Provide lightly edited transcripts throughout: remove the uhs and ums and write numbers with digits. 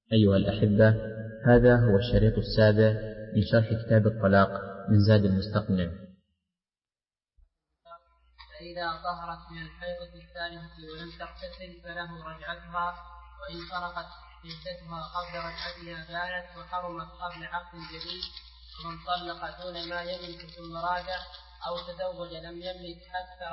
أيها الأحبة، هذا هو الشريط السابع من شرح كتاب الطلاق من زاد المستقنع. فإذا طهرت من الحيضة الثالثة ولم تغتسل فله رجعتها، وإن سرقت عدتها قبل رجعتها بانت وحرمت قبل عقد جديد. ومن طلق دون ما يملك ثم راجع أو تزوج لم يملك أكثر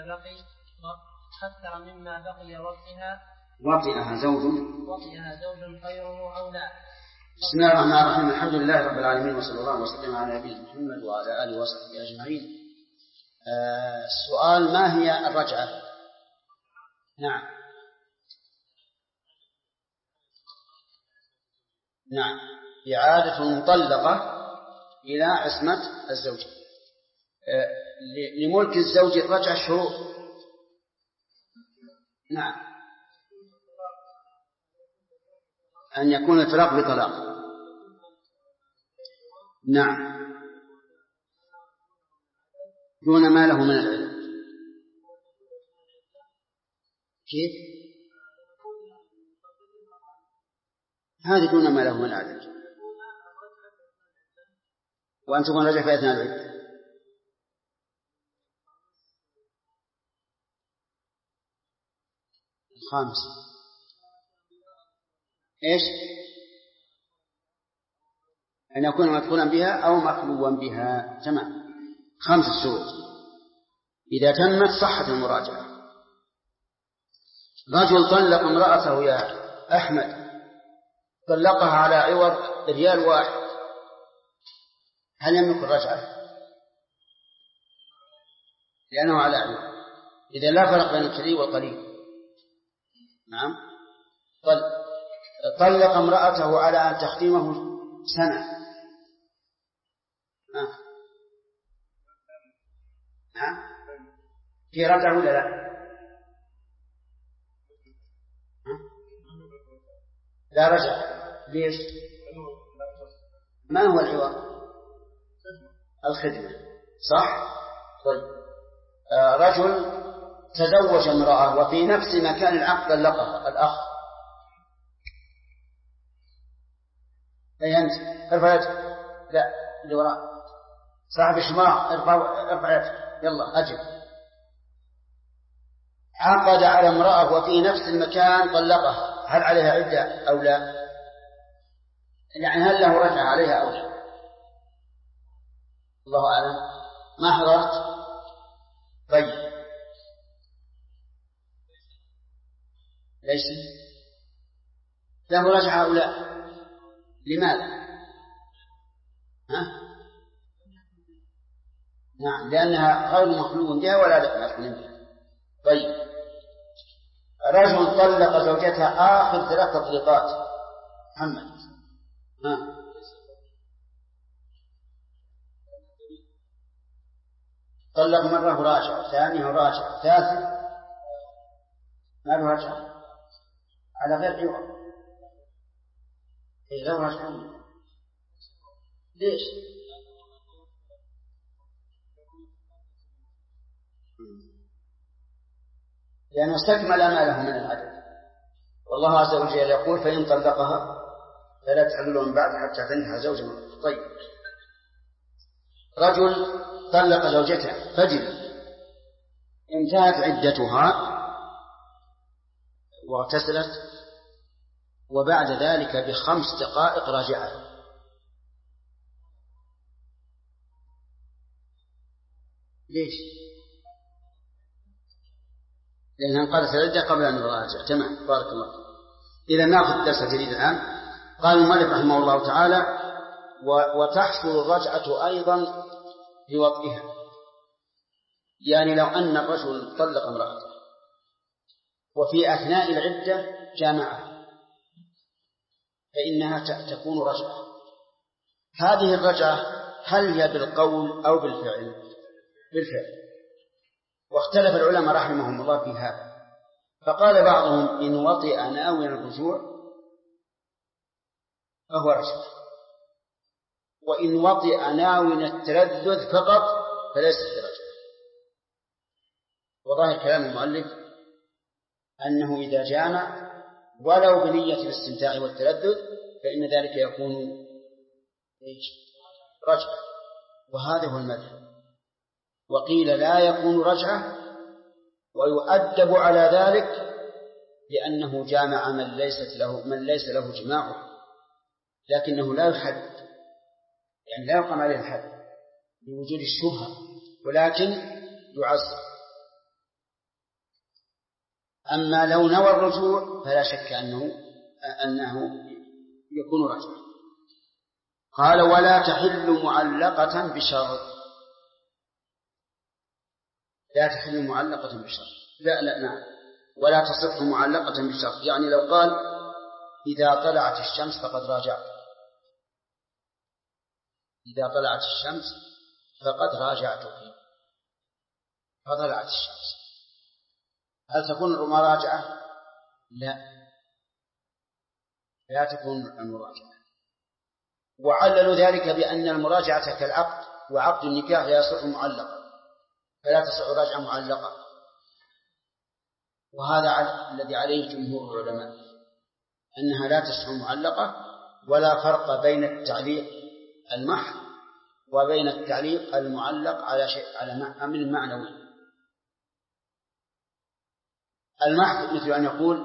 مما بقي وطئها زوج خيره أو لا. بسم الله الرحمن الرحيم. الحمد لله رب العالمين، وصلى الله وسلم على نبينا محمد وعلى آله وصحبه أجمعين. السؤال: ما هي الرجعة؟ نعم، إعادة المطلقة إلى عصمة الزوج. لملك الزوج الرجعة شروط. نعم، أن يكون الفراق بطلاق. نعم، دون ما له من العلم. كيف؟ هذه دون ما له من العدد، وأن تكون رجع في أثناء العدة. الخامس إيش؟ أن يكون مدخولا بها أو مخلوا بها. تمام. 5 شروط إذا تمت صحت المراجعة. رجل طلق امرأته يا أحمد، طلقها على عوض ريال 1، هل يملك الرجعة؟ لأنه على عوض، إذا لا فرق بين الكثير والقليل. نعم. طلق امرأته على أن تخدمه سنة. نعم، في رجعة ولا لا؟ لا رجع. ليش؟ ما هو العوض؟ الخدمة، صح؟ طيب، رجل تزوج امرأة وفي نفس مكان العقد طلقها الأخ. أي أنت ارفع يدك. لا، اللي وراء صاحب الشماع ارفع يدك. يلا أجل. عقد على امرأة وفي نفس المكان طلقها، هل عليها عدة أو لا؟ يعني هل له رجعة عليها أو لا؟ الله أعلم. ما حضرت؟ طيب، ليش له رجعة أو لا؟ لماذا؟ نعم، لأنها غير مخلوق بها ولا مخلوق بها. طيب، رجل طلق زوجتها آخر 3 تطليقات. محمد، طلق مرة وراجع، ثانية وراجع، ثالث ما له رجعة على غير عوض. غير رجعة. ليش؟ لأنه استكمل ما له من العدد. والله عز وجل يقول: فإن طلقها فلا تحل من بعد حتى تنكح زوجا. طيب، رجل طلق زوجته فجر، انتهت عدتها واغتسلت، وبعد ذلك ب5 دقائق راجعت. ليش؟ لأنها انقضت العدة قبل أن نراجع. تمام، بارك الله. إذا نأخذ الدرس الجديد الآن. قال المؤلف رحمه الله تعالى: وتحصل الرجعة أيضا بوطئها. يعني لو أن الرجل طلق امرأته وفي أثناء العدة جامعها فإنها تكون رجعة. هذه الرجعة هل هي بالقول أو بالفعل؟ بالفعل. واختلف العلماء رحمهم الله في هذا، فقال بعضهم: إن وطئ ناويا الرجوع فهو رجعة، وإن وطئ ناويا التلذذ فقط فليس برجعة. وظاهر كلام المؤلف أنه إذا جامع ولو بنية الاستمتاع والتلذذ فإن ذلك يكون رجعة، وهذا هو المذهب. وقيل لا يكون رجعة ويؤدب على ذلك لأنه جامع من ليس له جماعه، لكنه لا يحد، يعني لا يقام عليه الحد لوجود الشبهة، ولكن يعصر. أما لو نوى الرجوع فلا شك أنه يكون رجعا. قال ولا تحل معلقة بشرط. لا تحل معلقة بشرط، لا نعم، ولا تصح معلقة بشرط. يعني لو قال إذا طلعت الشمس فقد راجعت، إذا طلعت الشمس فقد راجعتك، فطلعت الشمس، هل تكون المراجعة؟ لا تكون المراجعة. وعللوا ذلك بأن المراجعة كالعقد، وعقد النكاح لا يصح معلقا، فلا تصح راجعة معلقة. وهذا الذي عليه جمهور العلماء، أنها لا تصح معلقة، ولا فرق بين التعليق المحض وبين التعليق المعلق على شيء على أمر معنوي. المحض مثل أن يقول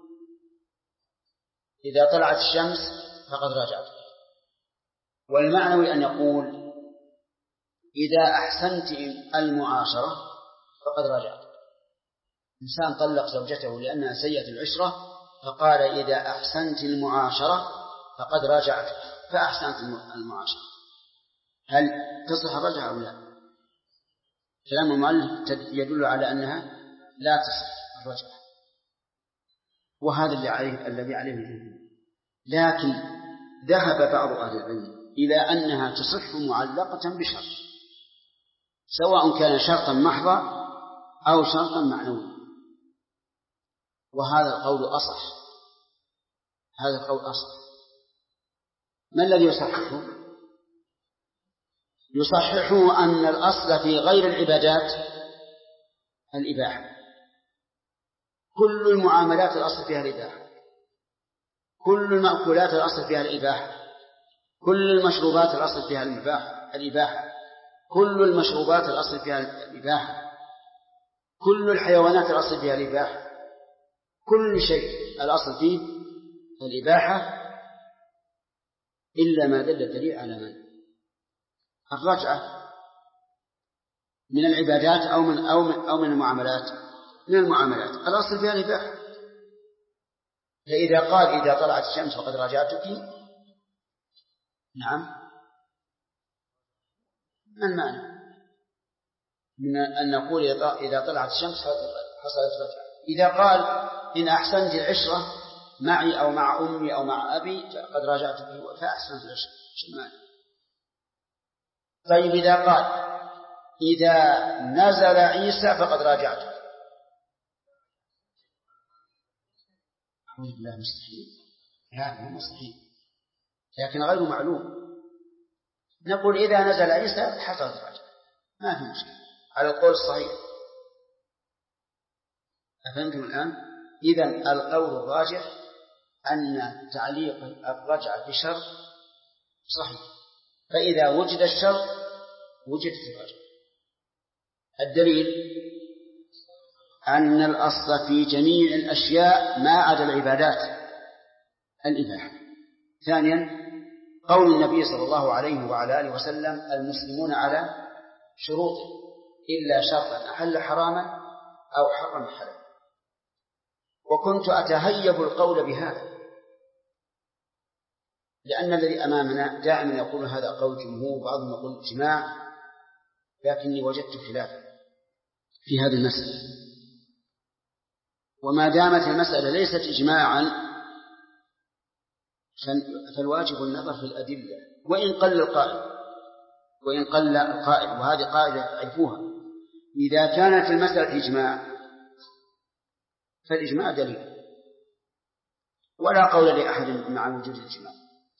إذا طلعت الشمس فقد راجعت، والمعنوي أن يقول إذا أحسنت المعاشرة فقد راجعت. إنسان طلق زوجته لأنها سيئة العشرة فقال إذا أحسنت المعاشرة فقد راجعت، فأحسنت المعاشرة، هل تصح الرجعة أو لا؟ كلام المؤلف يدل على أنها لا تصح الرجعة، وهذا الذي عليه الجمهور. لكن ذهب بعض أهل العلم إلى أنها تصح معلقة بشرط، سواء كان شرطا محضا أو شرطا معنويا، وهذا القول أصح. هذا القول أصح. ما الذي يصححه؟ يصححه أن الأصل في غير العبادات الإباحة. كل المعاملات الأصل فيها الإباحة، كل المأكولات الأصل فيها الإباحة، كل المشروبات الأصل فيها الإباحة، كل المشروبات الأصل فيها الإباحة، كل الحيوانات الأصل فيها الإباحة، كل شيء الأصل فيه الإباحة إلا ما دل الدليل على من الرجعة من العبادات أو من المعاملات. من المعاملات الأصل فيها الإباحة. فإذا قال إذا طلعت الشمس فقد راجعتك، نعم، ما المعنى من أن نقول إذا طلعت الشمس حصلت رجعة؟ إذا قال إن أحسنت العشرة معي أو مع أمي أو مع أبي فقد راجعتك فأحسنت العشرة، شو المعنى؟ طيب إذا قال إذا نزل عيسى فقد راجعتك، أعوذ بالله مستحيل، لا مستحيل، لكن غير معلوم. نقول إذا نزل عيسى حصلت رجعة، ما في مشكلة على القول الصحيح. أفهمتم الآن؟ إذن القول الراجح أن تعليق الرجعة بشرط صحيح، فإذا وجد الشرط وجدت الرجعة. الدليل أن الأصل في جميع الأشياء ما عدا العبادات الإباحة. ثانيا قول النبي صلى الله عليه وعلى آله وسلم المسلمون على شروطه إلا شرطا أحل حراما أو حرم حلالا. وكنت أتهيب القول بهذا لأن الذي أمامنا دائما يقول هذا قول جمهور، بعضهم يقول اجماع، لكني وجدت خلافا في هذه المسألة. وما دامت المسألة ليست إجماعا فالواجب النظر في الأدلة وإن قل القائل، وهذه قاعدة عرفوها، إذا كانت المسألة إجماع فالإجماع دليل، ولا قول لأحد مع وجود الإجماع.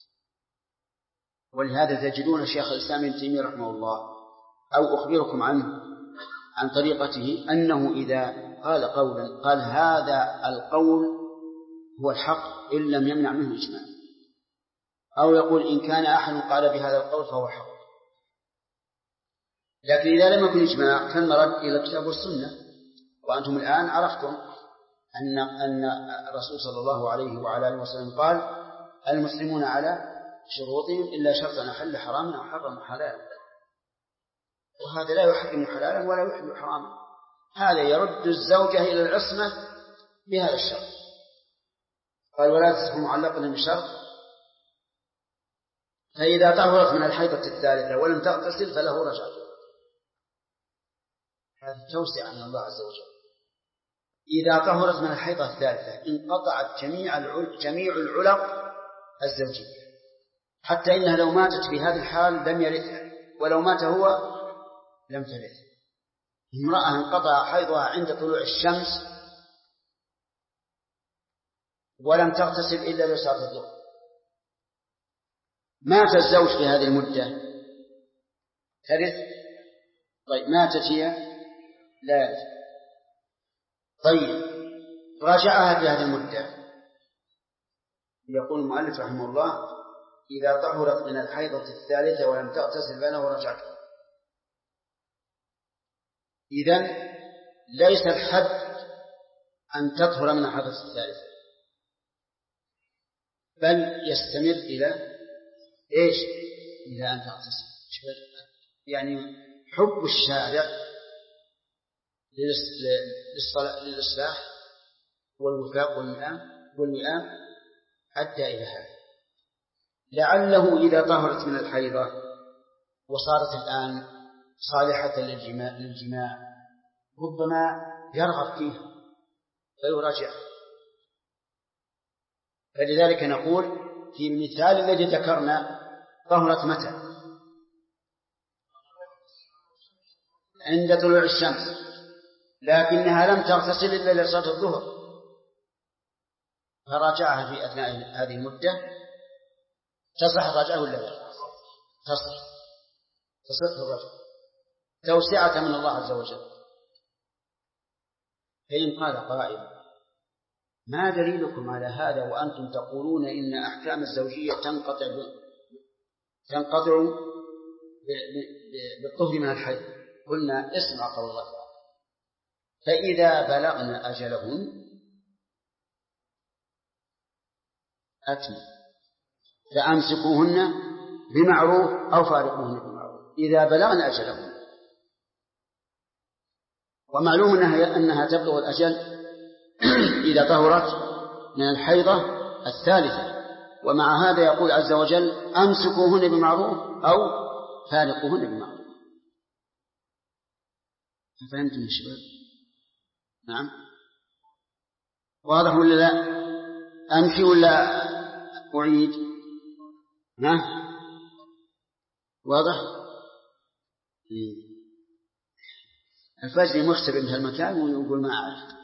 ولهذا تجدون شيخ الإسلام ابن تيمية رحمه الله أو أخبركم عن طريقته أنه إذا قال قولا قال هذا القول هو الحق إن لم يمنع منه الإجماع، أو يقول إن كان أحد قال بهذا القول فهو حق. لكن إذا لم يكن إجماع فالمرد إلى الكتاب والسنة. وأنتم الآن عرفتم أن الرسول صلى الله عليه وعلى آله وسلم قال المسلمون على شروطهم إلا شرطا أحل حراما أو حرم حلالا، وهذا لا يحرم حلالا ولا يحل حراما. هذا يرد الزوجة إلى العصمة بهذا الشرط. قال ولا تصح معلقة بشرط، فإذا طهرت من الحيضة الثالثة ولم تغتسل فله رجعة. هذا توسع من الله عز وجل. إذا طهرت من الحيضة الثالثة انقطعت جميع العلق الزوجية، حتى إنها لو ماتت في هذه الحال لم يرثها، ولو مات هو لم ترث. امرأة انقطع حيضها عند طلوع الشمس ولم تغتسل إلا لصلاة الظهر، مات الزوج في هذه المدة ترث؟ طيب ماتت هي لا يرث. طيب راجعها في هذه المدة. يقول المؤلف رحمه الله إذا طهرت من الحيضة الثالثة ولم تغتسل فله رجعتها. إذن ليس الحد أن تطهر من الحيضة الثالثة، بل يستمر إلى إيش؟ إلى أن تغتسل. يعني حب الشارع للإصلاح والوفاق والوئام أدى إلى هذا. لعله إذا طهرت من الحيضة وصارت الآن صالحة للجماع ربما يرغب فيها فيراجع. فلذلك نقول في المثال الذي ذكرنا طهرت متى؟ عند طلوع الشمس، لكنها لم تغتسل إلا لصلاة الظهر، فراجعها في أثناء هذه المدة. تصح الرجعة ولا لا؟ تصح الرجعة توسعة من الله عز وجل. فإن قال قائل ما دليلكم على هذا وأنتم تقولون إن أحكام الزوجية تنقطع بالطهر من الحيض؟ قلنا اسمع قول الله تعالى فإذا بلغن أجلهن فأمسكوهن بمعروف أو فارقوهن بمعروف إذا بلغن أجلهن. ومعلوم أنها تبلغ الأجل إذا طهرت من الحيضة الثالثة. ومع هذا يقول عز وجل أمسكوهن بمعروف أو فارقوهن بمعروف. فهمتم يا شباب؟ نعم واضح ولا لا؟ أمشي ولا أعيد؟ واضح؟ الفجر مختبئ من هالمكان ويقول ما أعرف.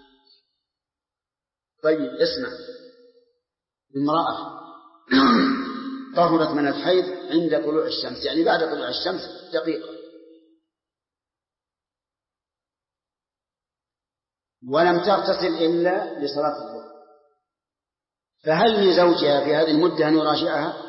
طيب اسمع، امرأة طهرت من الحيض عند طلوع الشمس، يعني بعد طلوع الشمس دقيقة، ولم تغتسل إلا لصلاة الظهر، فهل لزوجها في هذه المدة أن يراجعها؟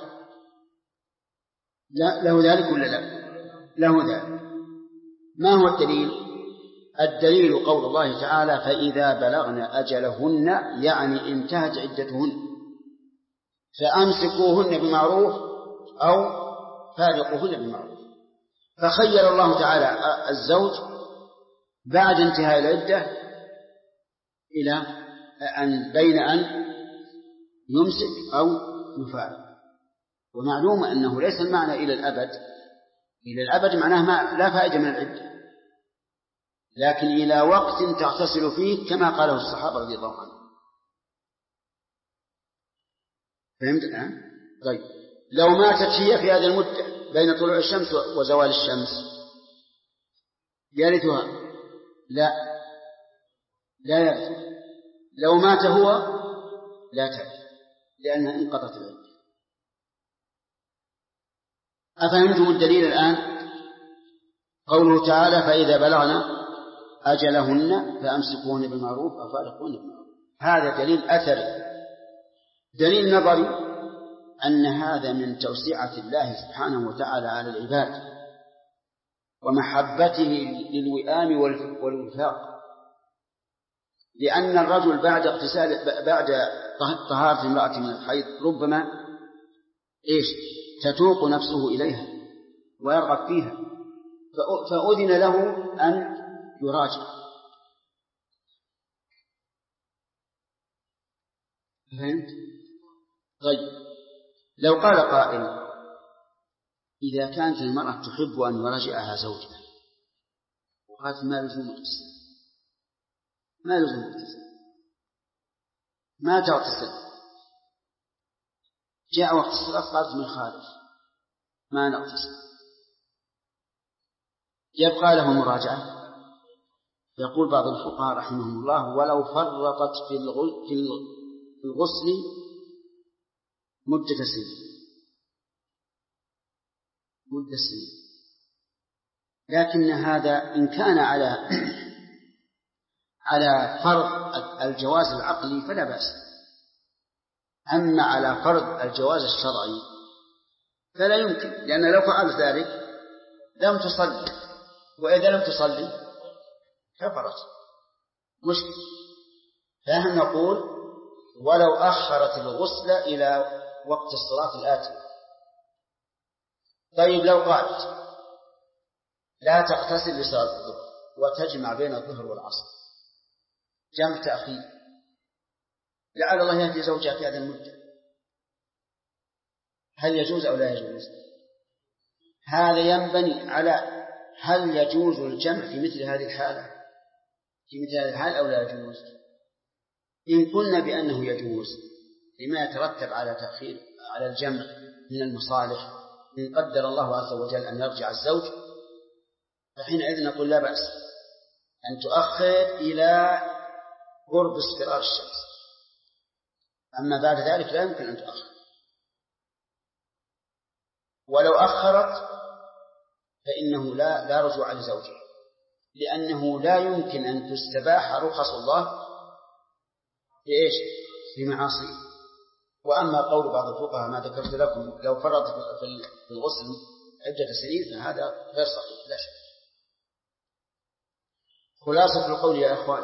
لا، له ذلك ولا لا؟ له ذلك. ما هو الدليل؟ الدليل قول الله تعالى فإذا بلغن أجلهن، يعني انتهت عدتهن، فأمسكوهن بمعروف أو فارقوهن بمعروف. فخير الله تعالى الزوج بعد انتهاء العدة إلى بين أن يمسك أو يفارق. ومعلوم أنه ليس المعنى إلى الأبد، إلى الأبد معناه لا فائدة من العدة، لكن إلى وقت تغتسل فيه كما قاله الصحابة رضي الله عنهم. فهمت الآن؟ طيب لو ماتت هي في هذه المدة بين طلوع الشمس وزوال الشمس يرثها؟ لا يرث. لو مات هو لا ترث لأنها انقضت العدة. أفهمتم الدليل الآن؟ قوله تعالى فإذا بلغنا أجلهن فأمسكوهن بالمعروف أو فارقوهن بالمعروف، هذا دليل أثري دليل نظري أن هذا من توسعة الله سبحانه وتعالى على العباد ومحبته للوئام والوفاق، لأن الرجل بعد طهارة امرأة من الحيض ربما تتوق نفسه إليها ويرغب فيها، فأذن له أن يراجع. فهمت؟ طيب، لو قال قائل: إذا كانت المرأة تحب أن يراجعها زوجها وقالت ما لزوم اغتسال، ما تغتسل، جاء وقت الصلاة قالت من خارج ما نغتسل، يبقى له مراجعة؟ يقول بعض الفقهاء رحمهم الله: ولو فرطت في الغسل مدة سنين، لكن هذا إن كان على فرض الجواز العقلي فلا بأس، أما على فرض الجواز الشرعي فلا يمكن، لأن لو فعلت ذلك لم تصلي، وإذا لم تصلي كفرت، مشكلة. فهم نقول: ولو أخرت الغسل إلى وقت الصلاة الآتي. طيب، لو قالت لا تغتسل لصلاة الظهر وتجمع بين الظهر والعصر، جمع تأخير، لعل الله يهدي زوجها في هذه المدة، هل يجوز أو لا يجوز؟ هذا ينبني على هل يجوز الجمع في مثل هذه الحالة أو لا يجوز. إن قلنا بأنه يجوز لما يترتب على تأخير على الجمع من المصالح، إن قدر الله عز وجل أن يرجع الزوج، فحينئذ نقول لا بأس أن تؤخر إلى قرب اصفرار الشمس، أما بعد ذلك لا يمكن أن تؤخر. ولو أخرت فإنه لا رجوع لزوجها، لأنه لا يمكن أن تستباح رخص الله في معاصيه. وأما قول بعض الفقهاء ما ذكرت لكم: لو فرط في الغسل عدة سنين، فهذا غير صحيح لا شك. خلاصة القول يا إخوان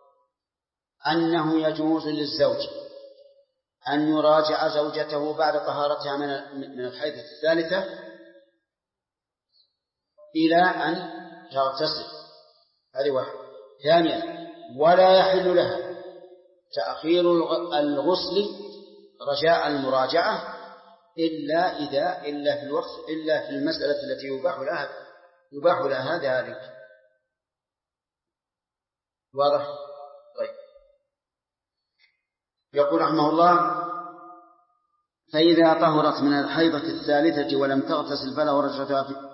أنه يجوز للزوج أن يراجع زوجته بعد طهارتها من الحيض الثالثة إلى أن تغتسل، هذه واحدة. ثانيا: ولا يحل لها تأخير الغسل رجاء المراجعة إلا في المسألة التي يباح لها ذلك. واضح؟ طيب. يقول رحمه الله: فإذا طهرت من الحيضة الثالثة ولم تغتسل فله رجعتها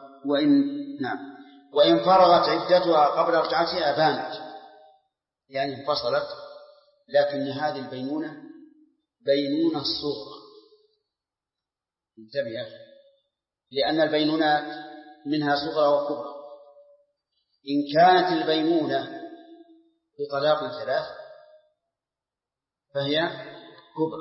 وإن فرغت عدتها قبل رجعتها بانت، يعني انفصلت، لكن هذه البينونة بينونة الصغرى، انتبه، لأن البينونات منها صغرى وكبرى. إن كانت البينونة بطلاق 3 فهي كبرى،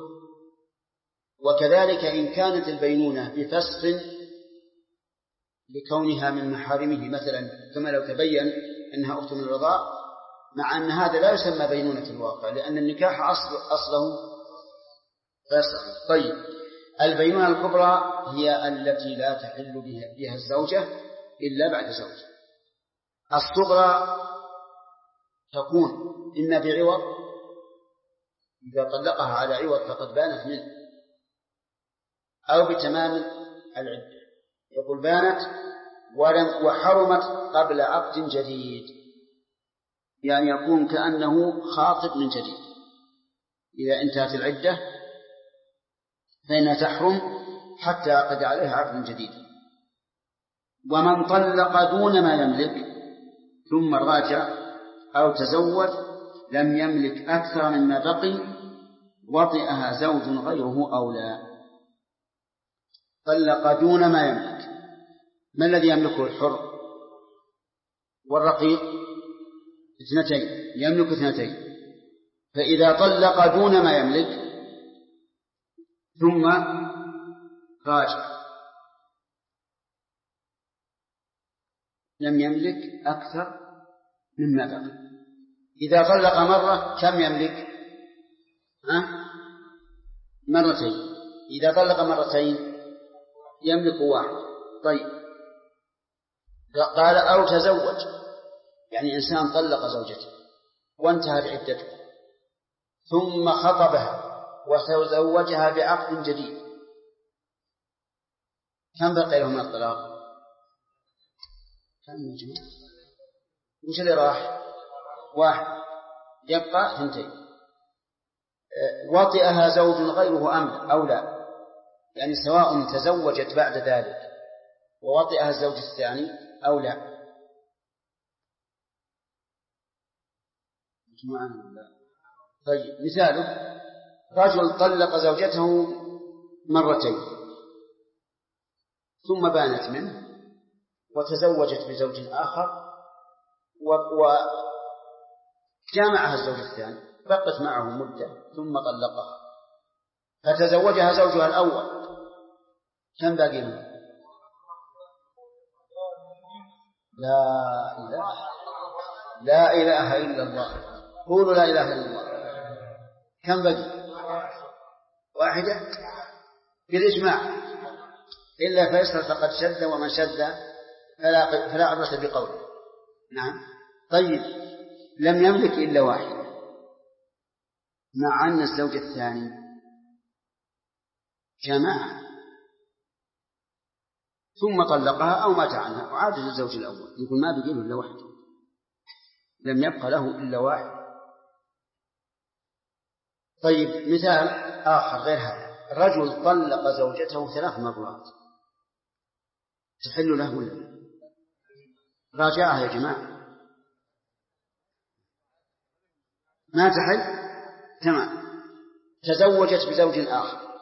وكذلك إن كانت البينونة بفسخ لكونها من محارمه، مثلا كما لو تبين أنها أخت من الرضاع، مع أن هذا لا يسمى بينونة الواقع، لأن النكاح أصله فسخ. طيب، البينونة الكبرى هي التي لا تحل بها الزوجة إلا بعد زوج. الصغرى تكون إما بعوض، إذا طلقها على عوض فقد بانت منه، أو بتمام العدة، يقول بانت وحرمت قبل عقد جديد، يعني يكون كأنه خاطب من جديد. إذا انتهت العدة فإنها تحرم حتى يعقد عليها عقد جديد. ومن طلق دون ما يملك ثم راجع أو تزوج لم يملك أكثر مما بقي وطئها زوج غيره أو لا. طلق دون ما يملك، ما الذي يملكه الحر والرقيق؟ 2، يملك 2. فإذا طلق دون ما يملك ثم راجع، لم يملك أكثر مما بقي. إذا طلق مرة كم يملك؟ مرتين. إذا طلق مرتين يملك واحد. طيب، قال أو تزوج، يعني إنسان طلق زوجته وانتهت عدته ثم خطبها وتزوجها بعقد جديد، كم بقي له من الطلاق؟ كم يا جماعة؟ وش اللي راح؟ واحد، يبقى ثنتين. وطئها زوج غيره أو لا، يعني سواء تزوجت بعد ذلك ووطئها الزوج الثاني أو لا. طيب، مثاله رجل طلق زوجته مرتين ثم بانت منه وتزوجت بزوج آخر وجامعها الزوج الثاني، بقت معه مدة ثم طلقها فتزوجها زوجها الأول، كم باقي منه؟ لا إله إلا الله، قولوا لا إله إلا الله. كم بقي؟ واحدة بالإجماع، إلا فيصل فقد شد، ومن شد فلا عبرة بقوله. نعم. طيب، لم يملك إلا واحدة، مع أن الزوج الثاني جمعها ثم طلقها أو مات عنها وعاد للزوج الأول، يقول ما بقي له إلا واحد، لم يبقى له إلا واحد. طيب، مثال آخر غير هذا، رجل طلق زوجته 3 مرات، تحل له ولا راجعها يا جماعة؟ ما تحل. تمام. تزوجت بزوج آخر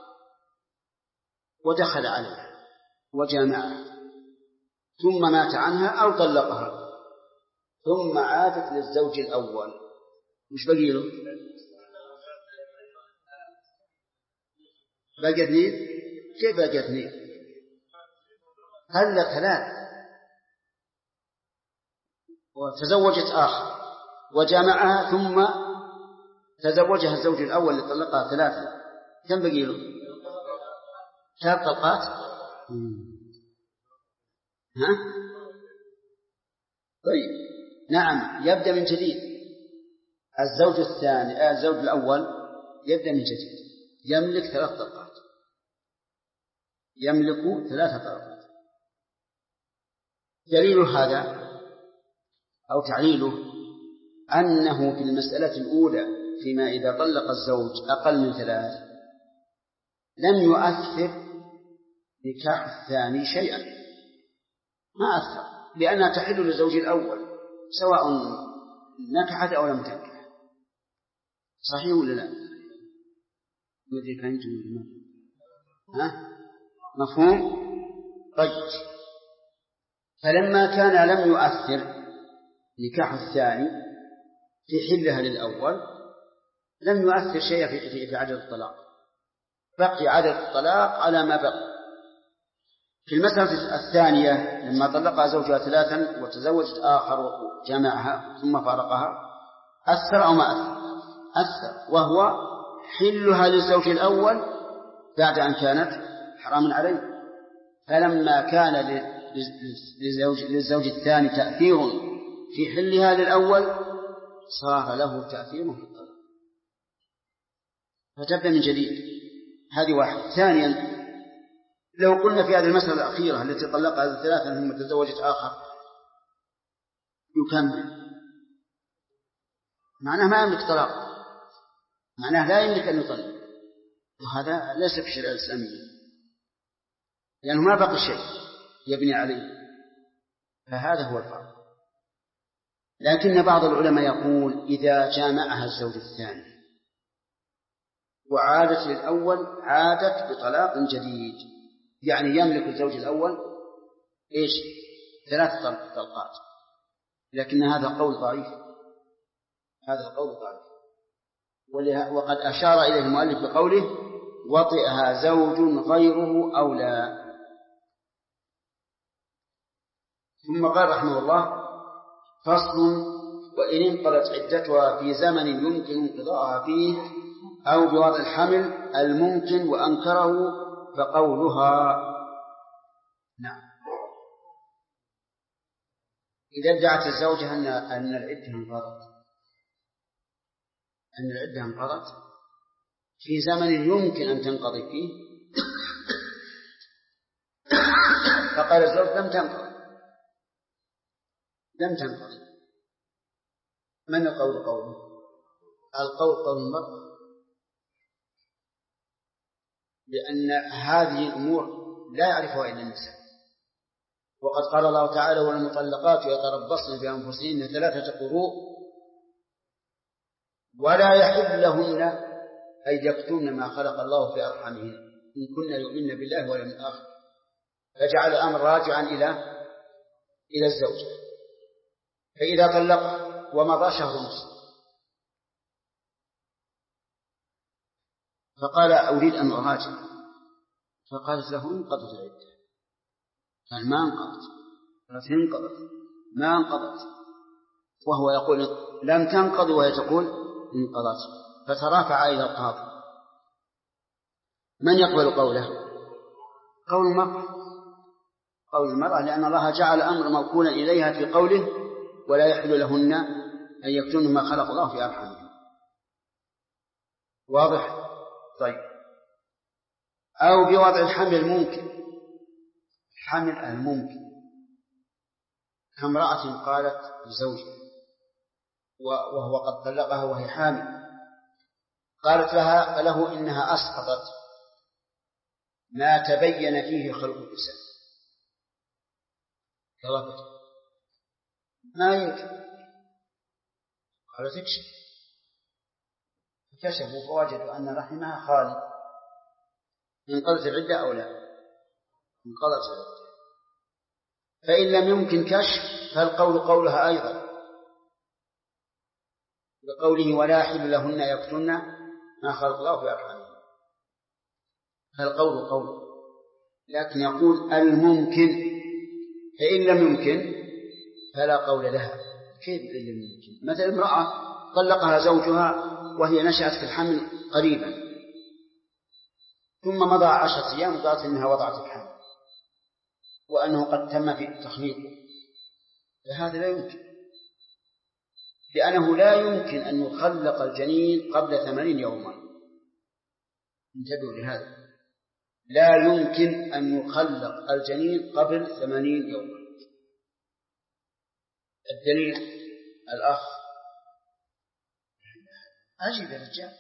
ودخل عليها وجامعها ثم مات عنها أو طلقها ثم عادت للزوج الأول، مش بقي له؟ بقي 2. كيف بقي 2؟ هل 3 وتزوجت آخر وجامعها ثم تزوجها الزوج الأول اللي طلقها 3، كم بقي له؟ 3 طلقات. طيب، نعم، يبدأ من جديد. الزوج الثاني الزوج الأول يبدأ من جديد، يملك 3 طلقات، يملك 3 طلقات. دليل هذا أو تعليله أنه في المسألة الأولى فيما إذا طلق الزوج أقل من 3 لم يؤثر نكاح الثاني شيئا، ما أثر، لأنها تحل للزوج الأول سواء نكحت أو لم تنكح. صحيح ولا لا؟ ماذا كنتم مفهوم؟ طيب، فلما كان لم يؤثر نكاح الثاني في حلها للأول لم يؤثر شيء في عدد الطلاق، بقي عدد الطلاق على ما بقي. في المسألة الثانية لما طلقها زوجها 3 وتزوجت آخر وجمعها ثم فارقها، أثر أو ما أثر؟ أثر، وهو حلها للزوج الأول بعد أن كانت حراما عليه. فلما كان للزوج الثاني تأثير في حلها للأول صار له تأثير في الطلاق، فتبدأ من جديد. هذه واحد. ثانيا، لو قلنا في هذه المسألة الأخيرة التي طلقها 3 ثم تزوجت آخر يكمل، معناه ما يملك طلاق، معناه لا يملك أن يطلق، وهذا ليس في الشريعة الإسلامية، لأنه ما بقي شيء يبني عليه، فهذا هو الفرق. لكن بعض العلماء يقول إذا جامعها الزوج الثاني وعادت للأول عادت بطلاق جديد، يعني يملك الزوج الأول 3 طلقات، لكن هذا قول ضعيف، هذا قول ضعيف. وقد أشار إليه المؤلف بقوله وطئها زوج غيره أو لا. ثم قال رحمه الله: فصل: وإن انقضت عدتها في زمن يمكن انقضاءها فيه أو بوضع الحمل الممكن وأنكره فقولها. نعم. إذا ادعت الزوجة أن العدة انقضت في زمن يمكن أن تنقضي فيه، فقال الزوج: لم تنقضي. من القول قوله؟ القول قول المرء، لأن هذه الأمور لا يعرفها إلا النساء. وقد قال الله تعالى: والمطلقات يتربصن بأنفسهن 3 قروء ولا يحل لهن أن يكتمن ما خلق الله في أرحامهن إن كن يؤمن بالله واليوم الآخر، فجعل الأمر راجعا إلى الزوج. فإذا طلق ومضى شهر ونصف فقال: أريد أن أراجع، فقالت له: انقضت العدة. قال: ما انقضت. قالت: انقضت. ما انقضت. وهو يقول لم تنقض وهي تقول انقضت. فترافع إلى القاضي. من يقبل قوله؟ قول المرأة، لأن الله جعل الأمر موكولا إليها في قوله: ولا يحل لهن أن يكتمن ما خلق الله في أرحامهن. واضح؟ طيب. أو بوضع الحمل الممكن. الحمل الممكن كامرأة قالت لزوجها وهو قد طلقها وهي حامل، قالت له إنها أسقطت ما تبين فيه خلق الإنسان كرفته، ما يمكن. قالت: اكشف. فكشفوا فوجدوا أن رحمها خالي. انقضت العدة أو لا؟ انقضت العدة. فإن لم يمكن كشف فالقول قولها أيضا، بقوله: ولا يحل لهن يكتمن ما خلق الله في أرحامهن. فالقول قول، لكن يقول الممكن. فإن لم يمكن فلا قول لها. كيف إن لم يمكن؟ مثل امرأة طلقها زوجها وهي نشأت في الحمل قريبا، ثم مضى 10 أيام وقالت إنها وضعت الحمل وأنه قد تم في تخليقه، فهذا لا يمكن، لأنه لا يمكن أن يخلق الجنين قبل 80 يوما. انتبهوا لهذا، لا يمكن أن يخلق الجنين قبل 80 يوما. الدليل الأخ أجب يا رجال،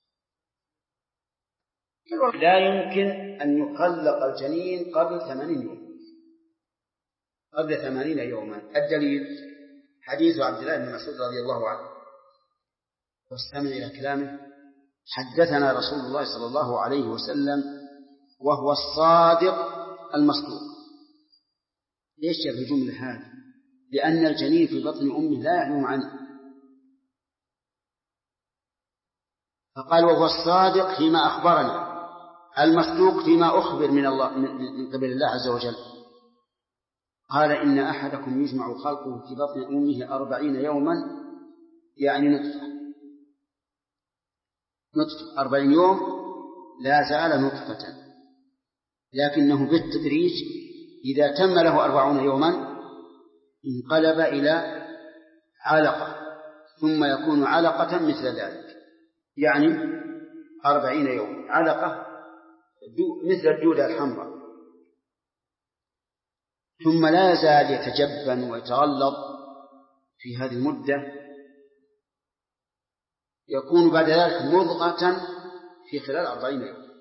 لا يمكن أن يخلق الجنين قبل 80 يوما، قبل 80 يوما. الدليل حديث عبد الله بن مسعود رضي الله عنه، واستمع إلى كلامه: حدثنا رسول الله صلى الله عليه وسلم وهو الصادق المصدوق. ليش في الجملة هذه؟ لأن الجنين في بطن أمه لا يعلم عنه، فقال: وهو الصادق فيما أخبرنا، المصدوق فيما أخبر من الله من قبل الله عز وجل. قال: إن أحدكم يجمع خلقه في بطن أمه 40 يوما، يعني نطفة 40 يوم لا زال نطفة، لكنه بالتدريج إذا تم له 40 يوما انقلب إلى علقة، ثم يكون علقة مثل ذلك، يعني 40 يوم علقة مثل الدودة الحمراء، ثم لا يزال يتجبن ويتغلظ في هذه المدة، يكون بعد ذلك مضغة في خلال 40 يوم.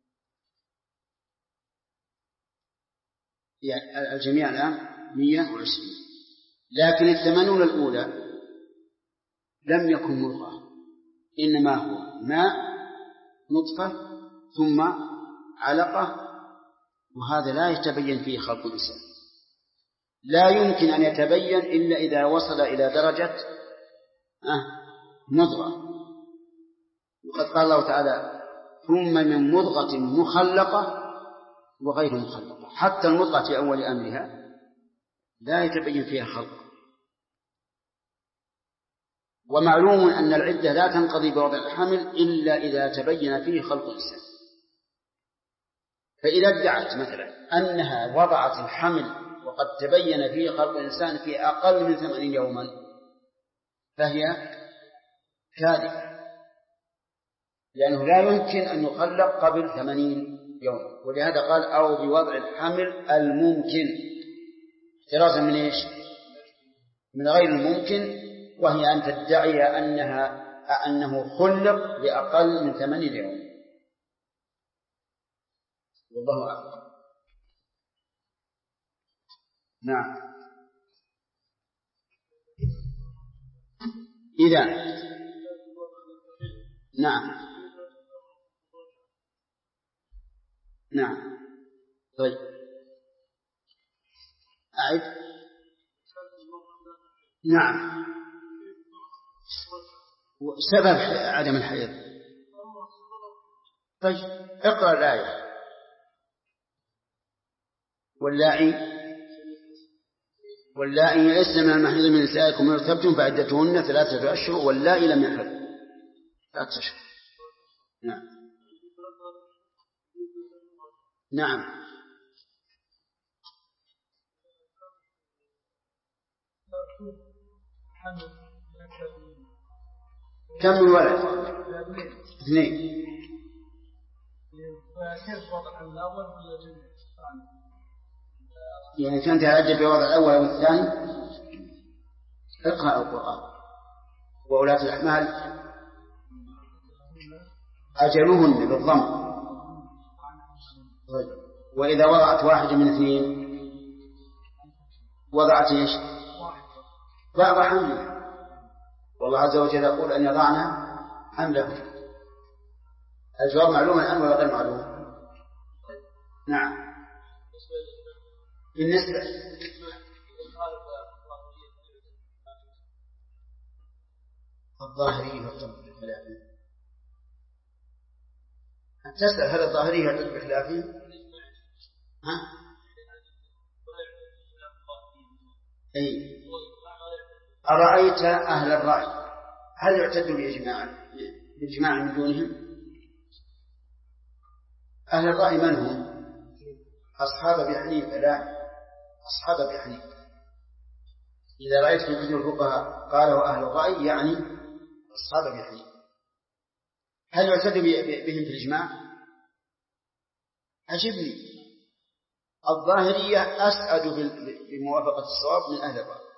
يعني الجميع الآن 120، لكن 80 الأولى لم يكن مضغة، إنما هو ماء نطفة ثم علقة، وهذا لا يتبين فيه خلق الإنسان، لا يمكن أن يتبين إلا إذا وصل إلى درجة مضغة. وقد قال الله تعالى ثم من مضغة مخلقة وغير مخلقة. حتى المضغة في أول أمرها لا يتبين فيها خلق. ومعلوم أن العدة لا تنقضي بوضع الحمل إلا إذا تبين فيه خلق الإنسان. فإذا ادعت مثلا أنها وضعت الحمل وقد تبين فيه خلق الإنسان في أقل من 80 يوما فهي كاذبة، لأنه لا يمكن أن يخلق قبل 80 يوما. ولهذا قال أو بوضع الحمل الممكن، احترازا من إيش؟ من غير الممكن، وهي أن تدعي أنه خلق لأقل من 80 يوم. والله أعلم. نعم. إذا نعم طيب أعد. نعم. سبب عدم الحيض. طيب اقرأ الآية. واللائي يئسن من المحيض من نسائكم إن ارتبتم فعدتهن 3 أشهر واللائي لم يحضن 3 أشهر. نعم. كم من ولد؟ 2. يعني كانت تعجب بوضع الأول أو الثاني. اقرأ القرآن. وأولاة الأحمال أجلهن بالضم. وإذا وضعت واحدة من 2 وضعت إيش؟ ضعف حمله. والله عز وجل يقول أن يضعنا حمله. الجواب معلوم الآن ولا غير معلوم؟ نعم. بالنسبة الظاهرية والتطبيق الخلافي، تسأل هل الظاهرية والتطبيق الخلافي؟ أي أرأيت أهل الرأي هل يعتدوا بالإجماع من دونهم؟ أهل الرأي من هم؟ أصحاب أبي حنيفة. لا، أصحاب أبي حنيفة. إذا رأيت في كتب الفقهاء قالوا أهل الرأي يعني أصحاب أبي حنيفة. هل يعتد بهم في الإجماع؟ عجبني. الظاهرية أسعد بموافقة الصواب من أهل الرأي.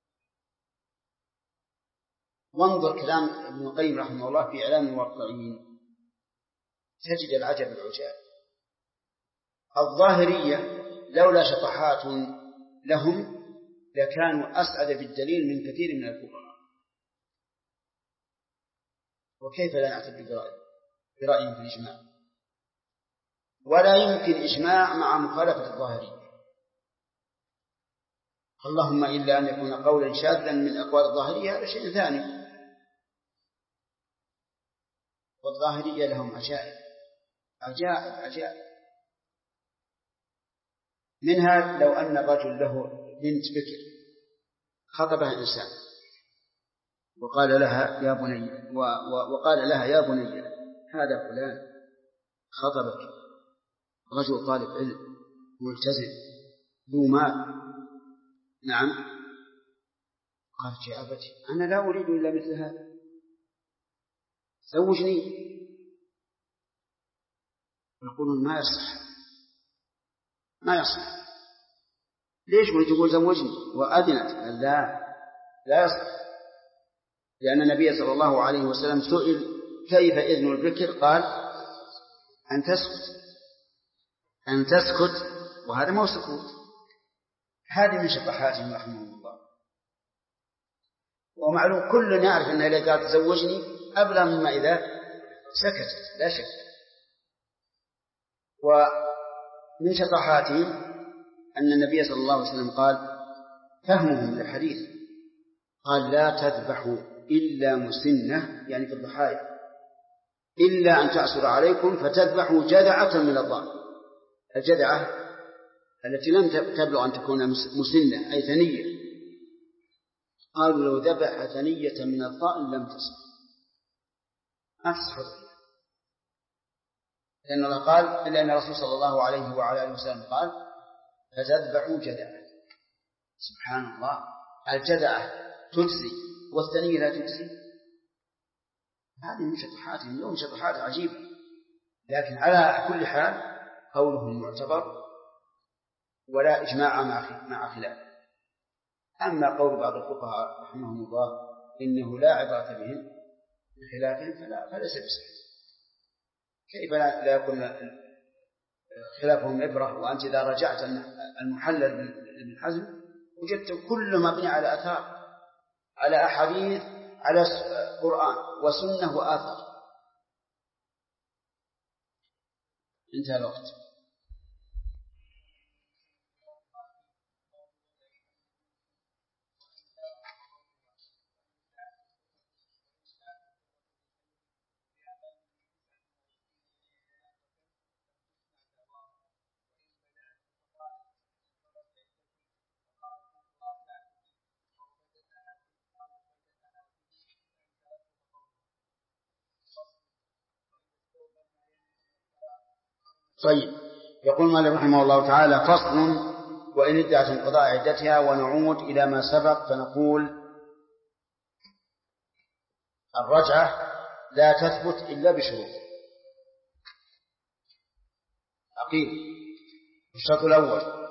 وانظر كلام ابن القيم رحمه الله في إعلام الموقعين تجد العجب العجاب. الظاهرية لولا شطحات لهم لكانوا أسعد بالدليل من كثير من الفقهاء. وكيف لا نعتد برأيهم في الإجماع؟ ولا يمكن إجماع مع مخالفة الظاهرية، اللهم إلا أن يكون قولا شاذا من أقوال الظاهرية هذا شيء ثاني. والظاهرية لهم عجائب. منها لو أن الرجل له بنت بكر خطبها إنسان وقال لها يا بني هذا فلان خطبك، رجل طالب علم ملتزم ذو مال. نعم. قالت يا أبتي أنا لا أريد إلا مثل هذا، زوجني. يقولون ما يصح. ليش ما تقول زوجني وأذنت؟ لا يصح، لأن النبي صلى الله عليه وسلم سئل كيف إذن البكر قال أن تسكت وهذا ما هو سكوت. هذه من شطحاتهم رحمه الله. ومعلوم كل يعرف أنها إذا قالت تزوجني أبلغ مما إذا سكتت، لا شك. ومن شطحاتهم أن النبي صلى الله عليه وسلم قال فهمهم للحديث قال لا تذبحوا إلا مسنة، يعني في الضحايا، إلا أن تعسر عليكم فتذبحوا جذعة من الضأن. الجذعة التي لم تبلغ أن تكون مسنة أي ثنية. قالوا لو ذبح ثنية من الضأن لم تصح، ما تصح، لأن الله قال، لأن الرسول صلى الله عليه وعلى آله وسلم قال فتذبحوا جذعة. سبحان الله، الجذعة تجزي والثنية لا تجزي. هذه من شطحاتهم اليوم شطحات عجيبة، لكن على كل حال قولهم معتبر ولا إجماع مع خلاف. أما قول بعض الفقهاء رحمهم الله إنه لا عبرة بهم بخلافهم فليس بصحيح. كيف لا يكون خلافهم عبرة وأنت إذا رجعت المحلل بن حزم وجدت كل مبني على آثار، على أحاديث، على قرآن وسنة وآثار. انتهى الوقت. طيب، يقول مالك رحمه الله تعالى: فصل: وإن ادعت انقضاء عدتها. ونعود إلى ما سبق فنقول: الرجعة لا تثبت إلا بشروط. أقيل: الشرط الأول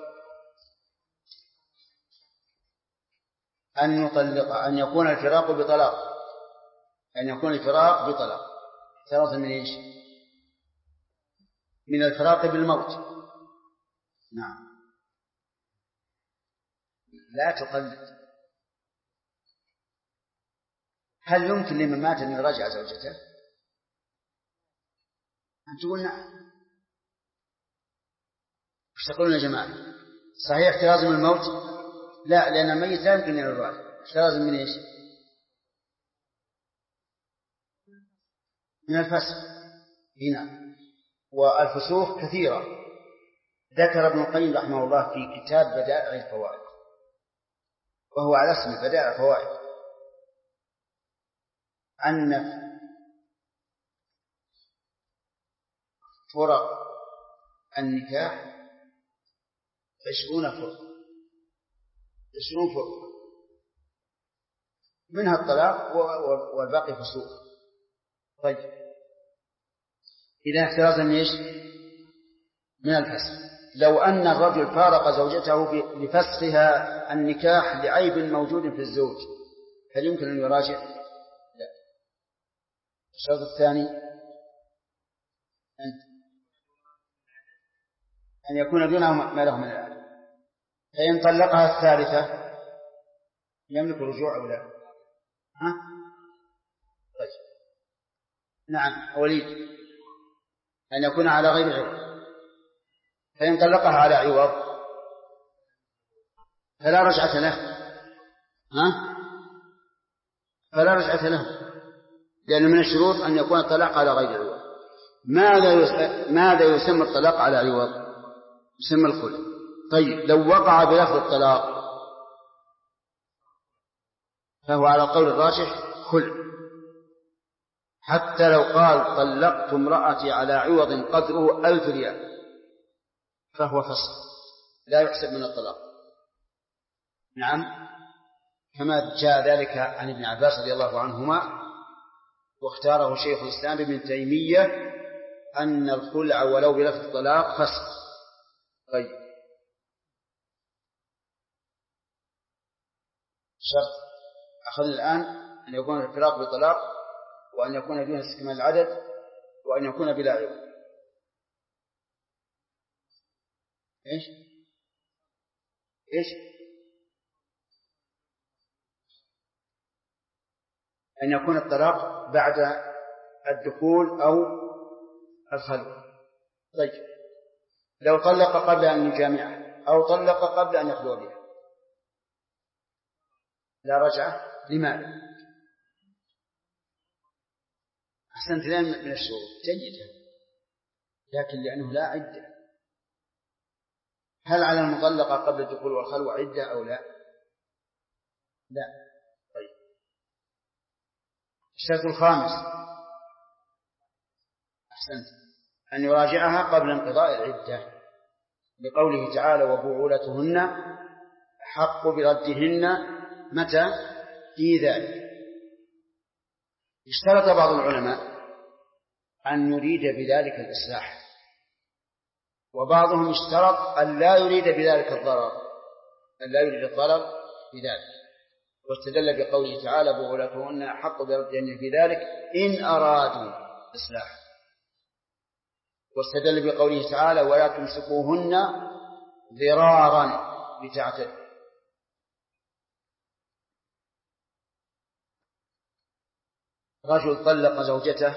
أن يطلق، أن يكون الفراق بطلاق، أن يكون الفراق بطلاق. ثلاثة من إيش؟ من الفراق بالموت. نعم، لا تقلد. هل يمكن لمن مات أن يراجع زوجته؟ أن تقول نعم. وش تقولون يا جماعة؟ صحيح احتراز من الموت؟ لا، لأن الميت لا يمكن أن يراجع. احتراز من إيش؟ من الفسق. هنا والفسوق كثيرة. ذكر ابن القيم رحمه الله في كتاب بدائع الفوائد، وهو على اسم بدائع الفوائد، أن فرق النكاح 20 فرقة، 20 فرقة، منها الطلاق والباقي فسوق. طيب، إذا احترازا من إيش؟ من الفسخ. لو أن الرجل فارق زوجته لفسخها النكاح لعيب موجود في الزوج، هل يمكن أن يراجع؟ لا. الشرط الثاني أن يكون دونه ما له من العدل. فإن طلقها الثالثة يملك الرجوع أو لا؟ ها؟ طيب، نعم. وليد: أن يكون على غير عوض. فإن طلقها على عوض فلا رجعة له. ها؟ فلا رجعة له، لأن من الشروط أن يكون الطلاق على غير عوض. ماذا يسمى الطلاق على عوض؟ يسمى الخلع. طيب، لو وقع بلفظ الطلاق فهو على القول الراجح خلع، حتى لو قال: طلقت امرأتي على عوض قدره 1000 ريال، فهو فسخ لا يحسب من الطلاق. نعم، كما جاء ذلك عن ابن عباس رضي الله عنهما، واختاره شيخ الإسلام ابن تيمية، أن الخلع ولو بلفظ الطلاق فسخ. طيب، شرط أخذنا الآن أن يكون الفراق بطلاق، وأن يكون دون استكمال العدد، وأن يكون بلا عوض. إيش؟ أن يكون الطلاق بعد الدخول أو الخلوة. طيب، لو طلق قبل أن يجامعه أو طلق قبل أن يخلو بها لا رجعة. لماذا؟ أحسنت، لين من الشروط جيد، لكن لأنه لا عدة. هل على المطلقة قبل الدخول والخلوة عدة أو لا؟ لا. طيب، الشرط الخامس أحسنت أن يراجعها قبل انقضاء العدة، بقوله تعالى وبعولتهن أحق بردهن متى في ذلك. اشترط بعض العلماء أن يريد بذلك الإصلاح، وبعضهم اشترط أن لا يريد بذلك الضرر، أن لا يريد الضرر بذلك، واستدل بقوله تعالى بعولتهن أحق بردهن في ذلك إن أرادوا إصلاح، واستدل بقوله تعالى ولا تمسكوهن ضرارا لتعتدوا. رجل طلق زوجته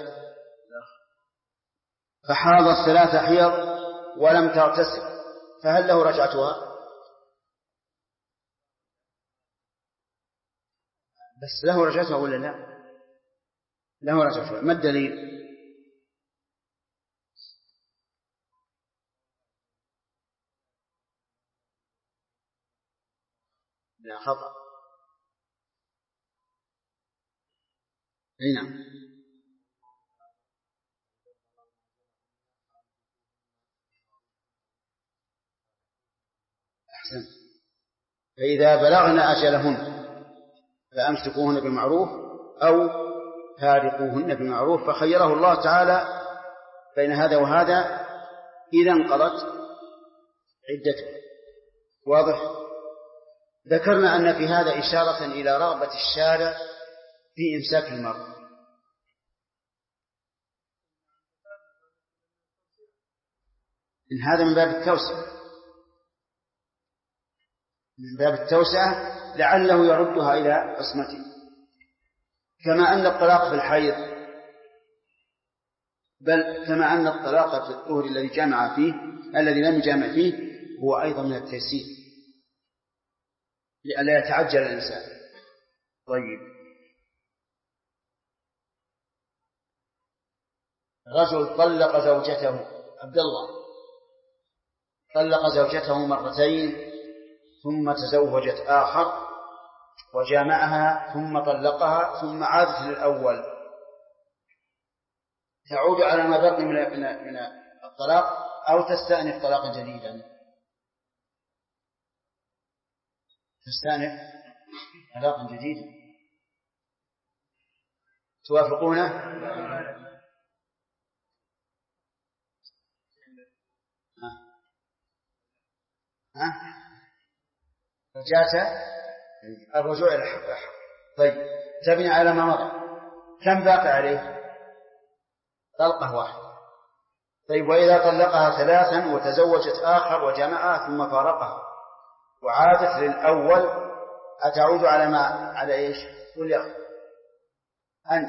فحاضت 3 حيض ولم تغتسل، فهل له رجعتها؟ بس له رجعتها ولا لا؟ له رجعتها. ما الدليل؟ لا، خطأ. نعم. أحسن. فإذا بلغن أجلهن فأمسكوهن بالمعروف أو فارقوهن بالمعروف، فخيره الله تعالى بين هذا وهذا إذا انقضت عدته. واضح؟ ذكرنا أن في هذا إشارة إلى رغبة الشارع في إمساك المرء. إن هذا من باب التوسعة، من باب التوسعة لعله يردها إلى عصمته، كما أن الطلاق في الحيض، بل كما أن الطلاق في الطهر الذي جامع فيه الذي لم يجامع فيه هو أيضا من التيسير لئلا يتعجل الإنسان. طيب، رجل طلق زوجته، عبد الله طلق زوجته 2 ثم تزوجت آخر وجامعها ثم طلقها ثم عادت للأول، تعود على ما بقي من الطلاق أو تستأنف طلاقا جديدا؟ تستأنف طلاقا جديدا. توافقونه؟ رجعت الرجوع إلى الحق. طيب، تبني على ما مضى، كم باقي عليه؟ طلقة 1. طيب، وإذا طلقها 3 وتزوجت آخر وجمعها ثم فارقها وعادت للأول، أتعود على ما على إيش؟ قل يا أخي أنت.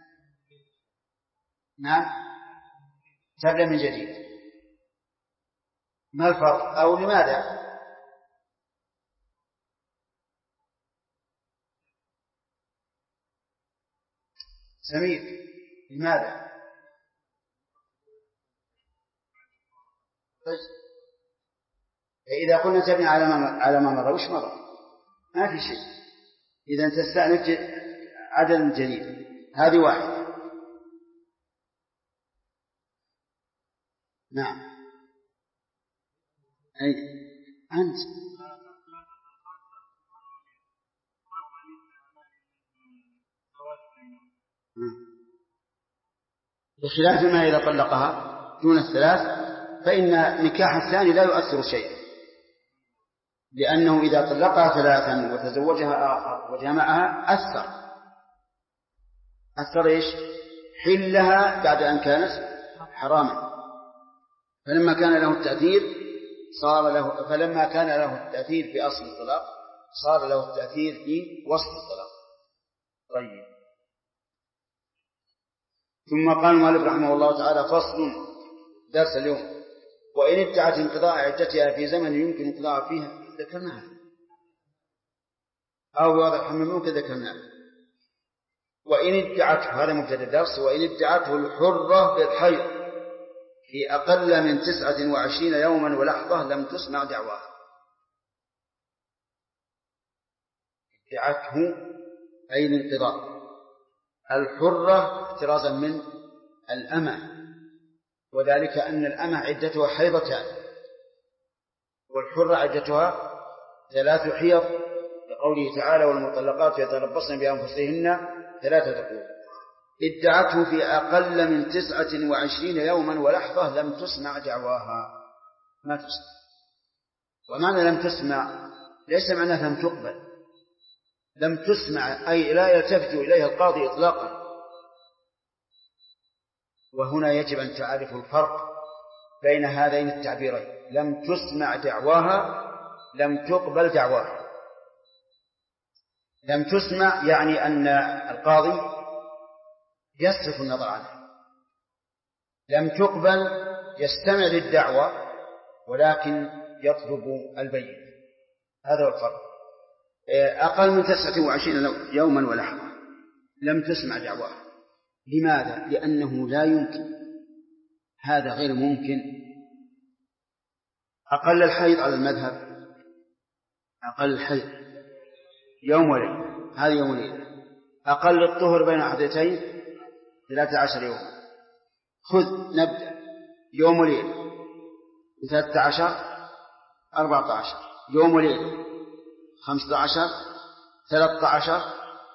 نعم، تبدأ من جديد. ما الفرق أو لماذا؟ سمير، لماذا؟ طيب، إذا قلنا تبني على ما مضى، وش مضى؟ ما في شيء. إذا تستأنف عدد جديد، هذه 1. نعم، أي أنت بخلاف ما إذا طلقها دون 3 فإن نكاح الثاني لا يؤثر شيئا، لأنه إذا طلقها 3 وتزوجها آخر وجمعها أثر إيش؟ حلها بعد أن كانت حراما، فلما كان له التأثير في أصل الطلاق صار له التأثير في وسط الطلاق. طيب، ثم قال المؤلف رحمه الله تعالى فصل، درس اليوم: وإن ادعت انقضاء عدتها في زمن يمكن انقضاء فيها، ذكرناها أو واضح من ممكن ذكرناها. وإن ادعته، هذا مبتدأ الدرس، وإن ادعته الحرة بالحيض في أقل من 29 يوما ولحظة لم تسمع دعواها. ادعته أي الانقضاء، الحرة احترازا من الأمة، وذلك أن الأمة عدتها حيضتان والحرة عدتها 3 حيض، لقوله تعالى والمطلقات يتربصن بأنفسهن 3 قروء. ادعته في أقل من 29 يوما ولحظة لم تسمع دعواها، ما تسمع. ومعنى لم تسمع ليس معناه لم تقبل، لم تسمع أي لا يلتفت إليها القاضي إطلاقا. وهنا يجب أن تعرف الفرق بين هذين التعبيرين، لم تسمع دعواها، لم تقبل دعواها. لم تسمع يعني أن القاضي يصرف النظر عنها، لم تقبل يستمع للدعوة ولكن يطلب البينة. هذا هو الفرق. أقل من 29 يوما ولحظة لم تسمع دعواها. لماذا؟ لأنه لا يمكن، هذا غير ممكن. أقل الحيض على المذهب، أقل الحيض يوم وليلة، هذا يوم وليلة. أقل الطهر بين عهدتين 13 يوما. خذ نبدأ يوم وليلة 13 14 يوم وليلة 15 13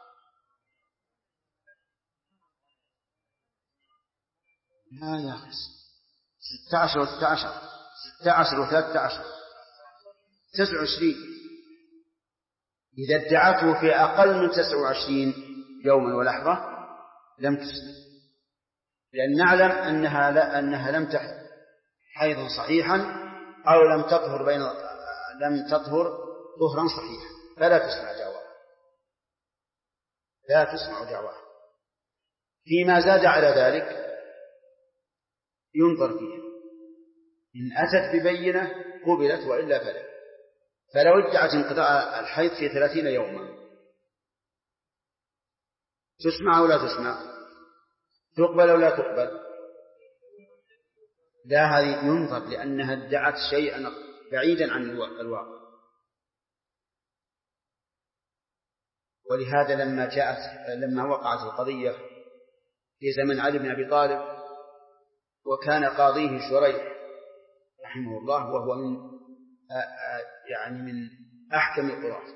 لا يا أخي 16 و13 16 و13 29. إذا ادعته في أقل من 29 يوما ولحظة لم تسلم، لأن نعلم أنها لم تحضر حيضا صحيحا أو لم تطهر طهرا صحيحا، فلا تسمع دعواها، لا تسمع دعواها. فيما زاد على ذلك ينظر فيها، إن أتت ببينة قبلت وإلا فلا. فلو ادعت انقضاء الحيض في 30 يوما تسمع أو لا تسمع؟ تقبل أو لا تقبل؟ لا، هذه ينظر، لأنها ادعت شيئا بعيدا عن الواقع. ولهذا لما وقعت القضية في زمن علي بن أبي طالب وكان قاضيه شريح رحمه الله، وهو من أحكم القضاة،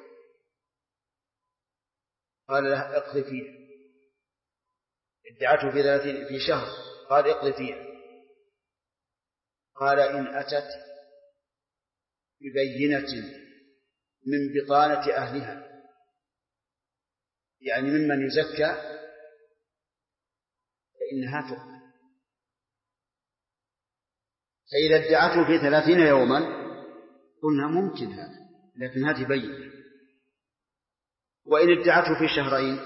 قال له اقضي فيها. ادعته في شهر، قال اقضي فيها. قال إن أتت ببينة من بطانة أهلها، يعني ممن يزكى، فإنها تقبل. فإذا ادعته في 30 يوما قلنا ممكن هذا، لكن هذه بينة. وإن ادعته في شهرين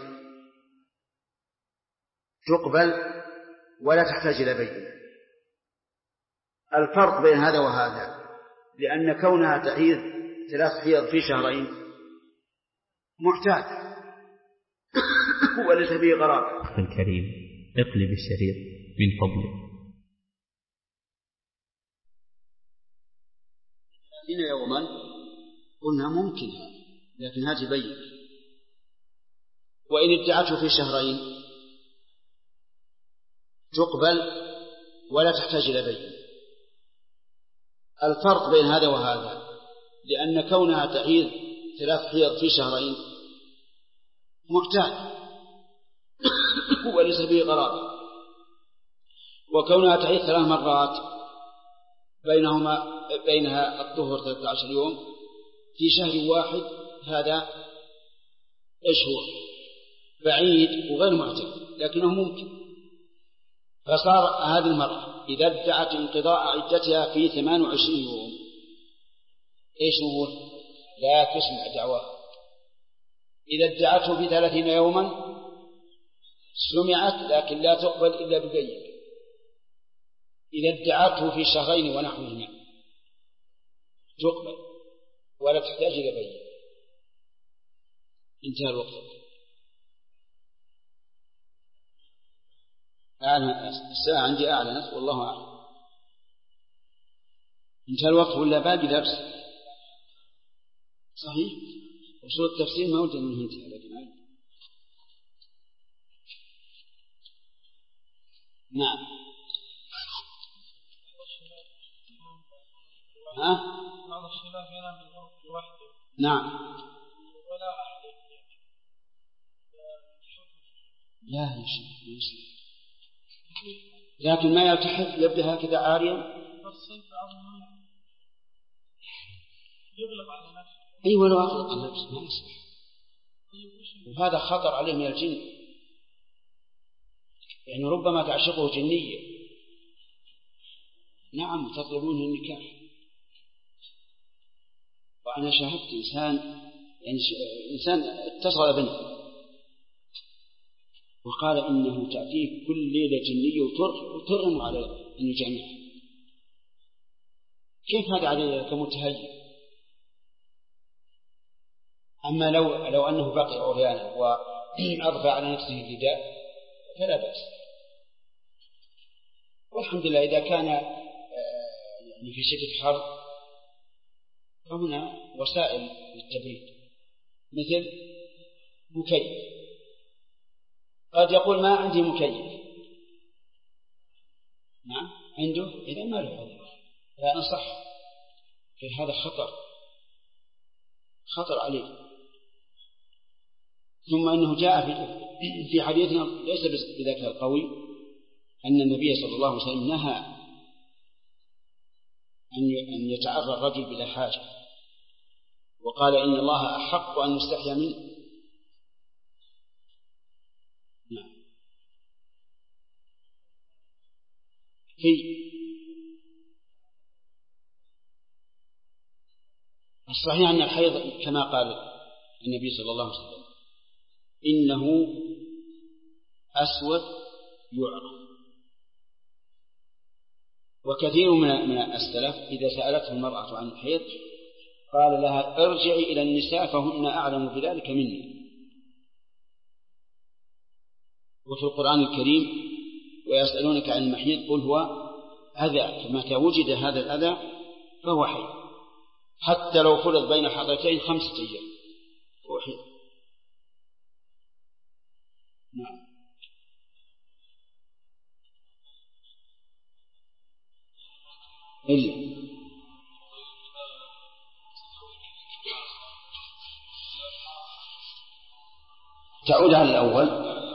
تقبل ولا تحتاج إلى بينة. الفرق بين هذا وهذا لأن كونها تحيض 3 حيض في شهرين معتاد وليس به غرابة. أخي الكريم اقلب الشريط من فضلك. 30 يوما قلنا ممكن هذا، لكن هذه بينة. وإن ادعته في شهرين تقبل ولا تحتاج إلى بينة. الفرق بين هذا وهذا لأن كونها تحيض 3 حيض في شهرين معتاد وليس به غرابة. وكونها تحيض 3 مرات بينها الطهر 13 يوم في شهر واحد، هذا إيش هو؟ بعيد وغير معتاد، لكنه ممكن. فصار هذه المرأة إذا ادعت انقضاء عدتها في 28 يوم إيش نقول؟ لا تسمع دعواها. إذا ادعته في 30 يوما سمعت لكن لا تقبل إلا ببينة. إذا ادعته في شهرين ونحوهما تقبل ولا تحتاج إلى بينة. انتهى الوقت. الساعة عندي أعلنت والله أعلم. انتهى الوقت ولا باقي درس؟ صحيح، وصول التفسير ما وجد منه انتهى، لكن نعم. بعض الشباب ينام بالغرفة لوحده. نعم. ولا أحد. لا يا شيخ، لكن ما يلتحف يبدأ هكذا عاريا. يغلب على نفسه. أيوة لو أغلق على نفسه ما يصح، وهذا خطر عليه من الجن، يعني ربما تعشقه جنية. نعم، تطلبونه النكاح. وأنا شاهدت إنسان اتصل بني وقال إنه تأتيه كل ليلة جنية وترغم على أن يجامعها. كيف هذا عليه كمتهيئ؟ أما لو أنه بقي عريانا وأضفى على نفسه الرداء فلا بأس. والحمد لله إذا كان يعني في شدة حر فهنا وسائل للتبريد مثل مكيف. قد يقول ما عندي مكيف. نعم عنده، إذا ما له هذا لا أنصح، في هذا خطر عليه. ثم أنه جاء في حديثنا ليس بذاك القوي أن النبي صلى الله عليه وسلم نهى أن يتعرى الرجل بلا حاجة، وقال إن الله أحق أن يستحيا منه. نعم. في الصحيح أن الحيض كما قال النبي صلى الله عليه وسلم إنه أسود يعرف. وكثير من السلف إذا سألته المرأة عن الحيض قال لها ارجعي إلى النساء فهن أعلم بذلك مني. وفي القرآن الكريم ويسألونك عن المحيض قل هو أذى، فمتى وجد هذا الأذى فهو حيض، حتى لو فرض بين حضرتين 5 أيام هو حيض. نعم. إلا تعود على الأول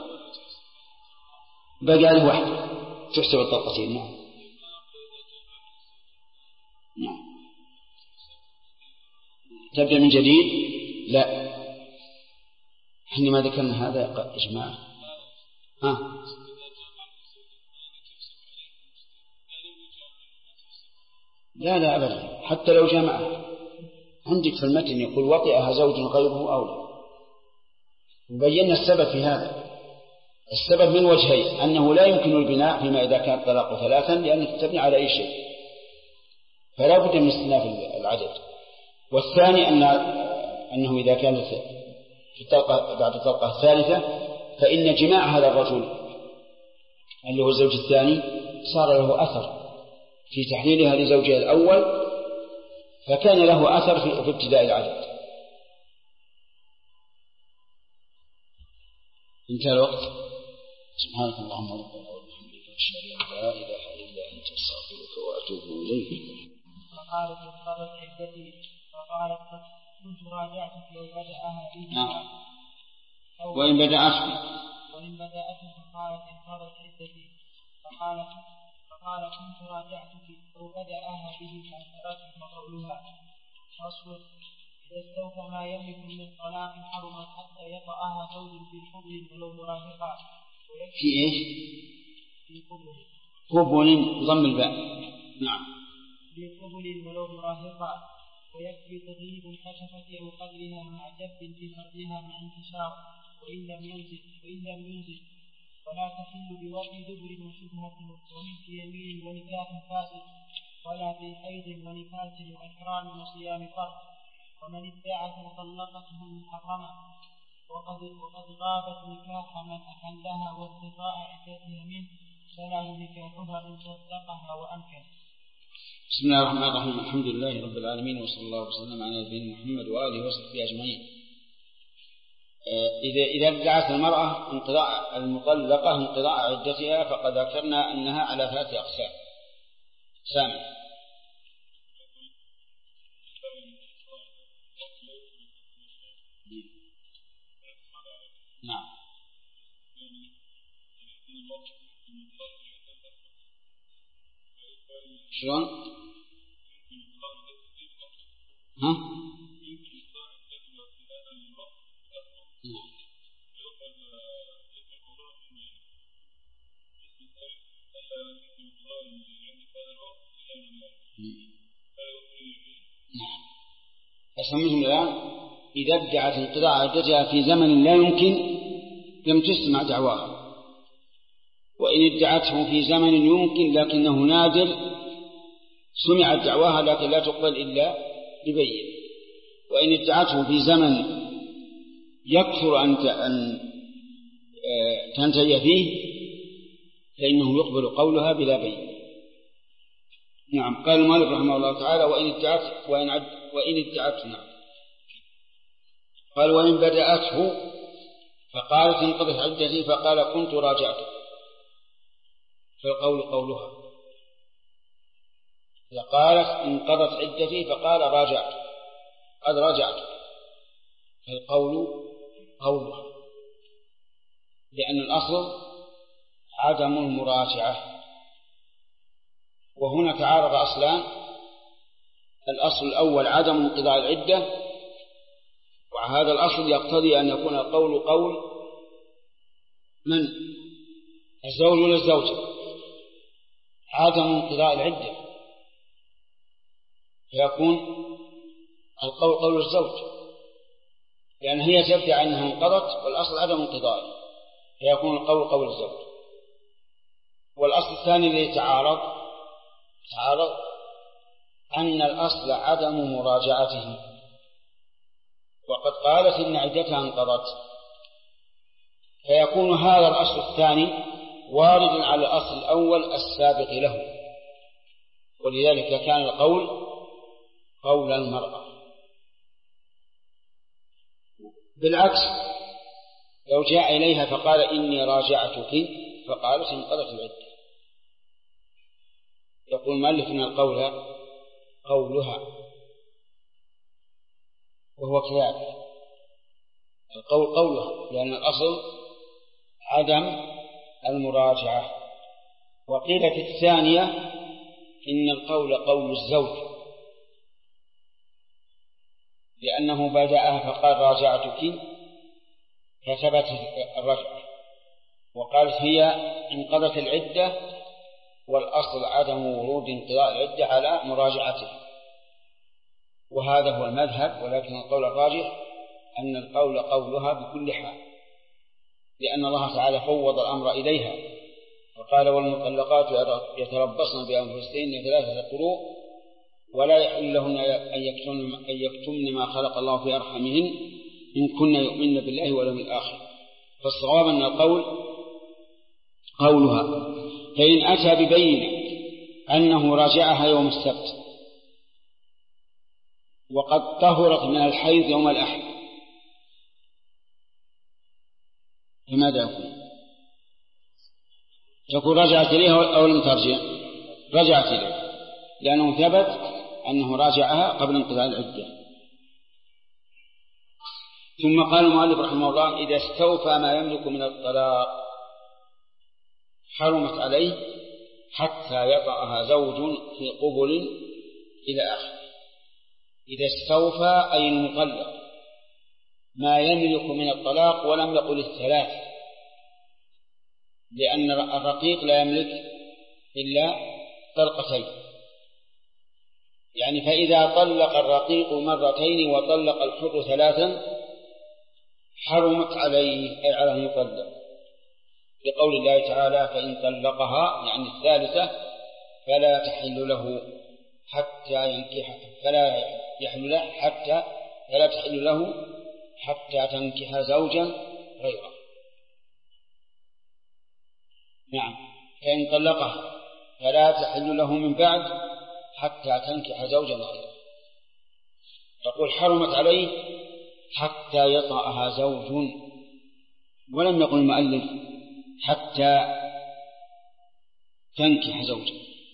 بقى له واحدة تحسب الطلقتين. نعم. نعم. تبدأ من جديد؟ لا، احنا ما ذكرنا هذا يا جماعة. لا أبدا، حتى لو جمعها. عندك في المتن يقول وطئها زوج غيره أولى، وبينا السبب في هذا. السبب من وجهين: أنه لا يمكن البناء فيما إذا كان الطلاق 3 لأنك تبني على أي شيء، فلا بد من استئناف العدد. والثاني أنه إذا كانت في الطلقة بعد الطلقة الثالثة فإن جماع هذا الرجل اللي هو الزوج الثاني صار له أثر في تحليلها لزوجها الأول، فكان له أثر في ابتداء العدد. انتهى الوقت. سبحانك اللهم وبحمدك أشهد أن لا إله إلا أنت أستغفرك وأتوب إليك. فقالت انقضت عدتي، فقالت كنت راجعتك لو بدأها به. نعم. وإن بدأته فقالت انقضت عدتي، فقال كنت راجعتك لو بدأها به فانتركت قولها. فصل: إذا استوفى ما يملك من طلاق حرمت حتى يطأها زوج في قبل ولو مراهقا. في إيش؟ في قبل ضم الباء. نعم. في قبل ولو مراهقا، ويكفي تغليب الخشفة أو قدرها مع جب في فرجها مع انتشار، وإن لم ينزل ولا تحل بوضع دبر وشبهة وملك يمين ونكاح فاسد، ولا في حيض ونفاس وإحرام وصيام فرض. ومن ادعى فطلقته محرمة وقد غابت نكاح من أحلها وارتفاع عدتها منه سمع نكاحها إن طلقها وأمكن. بسم الله الرحمن الرحيم. الحمد لله رب العالمين، وصلى الله وسلم على نبينا محمد وآله وصحبه أجمعين. إذا ادعت المرأة المطلقة انقضاء عدتها فقد ذكرنا أنها على 3 أقسام. سامع. نعم. شلون؟ ها؟ أسميهم الآن إذا ادعت انقضاء عدتها في زمن لا يمكن لم تسمع دعواها، وإن ادعته في زمن يمكن لكنه نادر سمعت دعواها لكن لا تقبل إلا ببين، وإن ادعته في زمن يكثر أن تنتهي فيه فإنه يقبل قولها بلا بين. نعم. قال المؤلف رحمه الله تعالى وإن ادعته نعم. قال وإن بدأته فقالت انقضت عدتي فقال كنت راجعت، فالقول قولها. إذا قالت انقضت عدتي فقال راجعت قد راجعت، فالقول قولها، لأن الأصل عدم المراجعة. وهنا تعارض أصلان: الأصل الأول عدم انقضاء العدة، وهذا الأصل يقتضي أن يكون القول قول من؟ الزوج ولا الزوجة؟ عدم انقضاء العدة، فيكون القول قول الزوج، لأن هي تبدأ أنها انقضت والأصل عدم انقضائه، فيكون القول قول الزوج. والأصل الثاني الذي تعارض أن الأصل عدم مراجعته، وقد قالت إن عدتها انقضت، فيكون هذا الأصل الثاني واردا على الأصل الأول السابق له، ولذلك كان القول قول المرأة. بالعكس لو جاء إليها فقال إني راجعتك فقالت انقضت العدة، يقول المؤلف إن القول قولها، وهو كذلك القول قولها، لأن الأصل عدم المراجعة. وقيل في الثانية إن القول قول الزوج، لأنه بدأها فقال راجعتك فثبتت الرجعة، وقالت هي انقضت العدة، والأصل عدم ورود انقضاء العدة على مراجعته، وهذا هو المذهب. ولكن القول الراجح أن القول قولها بكل حال، لأن الله تعالى فوض الأمر إليها وقال والمطلقات يتربصن بأنفسهن 3 قروء ولا يحل لهن أن يكتمن ما خلق الله في أرحامهن إن كن يؤمن بالله واليوم الآخر. فالصواب أن القول قولها، فإن أتى ببينة أنه راجعها يوم السبت وقد طهرت من الحيض يوم الأحد فماذا يكون؟ يقول رجعت إليها أو لم ترجع؟ رجعت إليها، لأنه ثبت أنه راجعها قبل انقضاء العدة. ثم قال المؤلف رحمه الله إذا استوفى ما يملك من الطلاق حرمت عليه حتى يطأها زوج في قبل إلى آخره. إذا استوفى أي المطلق ما يملك من الطلاق، ولم يقل 3، لأن الرقيق لا يملك إلا طلقتين، يعني فإذا طلق الرقيق 2 وطلق الحر 3 حرمت عليه أي على المطلق، لقول الله تعالى فإن طلقها يعني الثالثة فلا تحل له حتى ينكح فلا تحل له حتى تنكح زوجا غيره. نعم. فإن طلقها فلا تحل له من بعد حتى تنكح زوجا غيره. يقول حرمت عليه حتى يطأها زوج، ولم يقل المؤلف حتى تنكح زوجا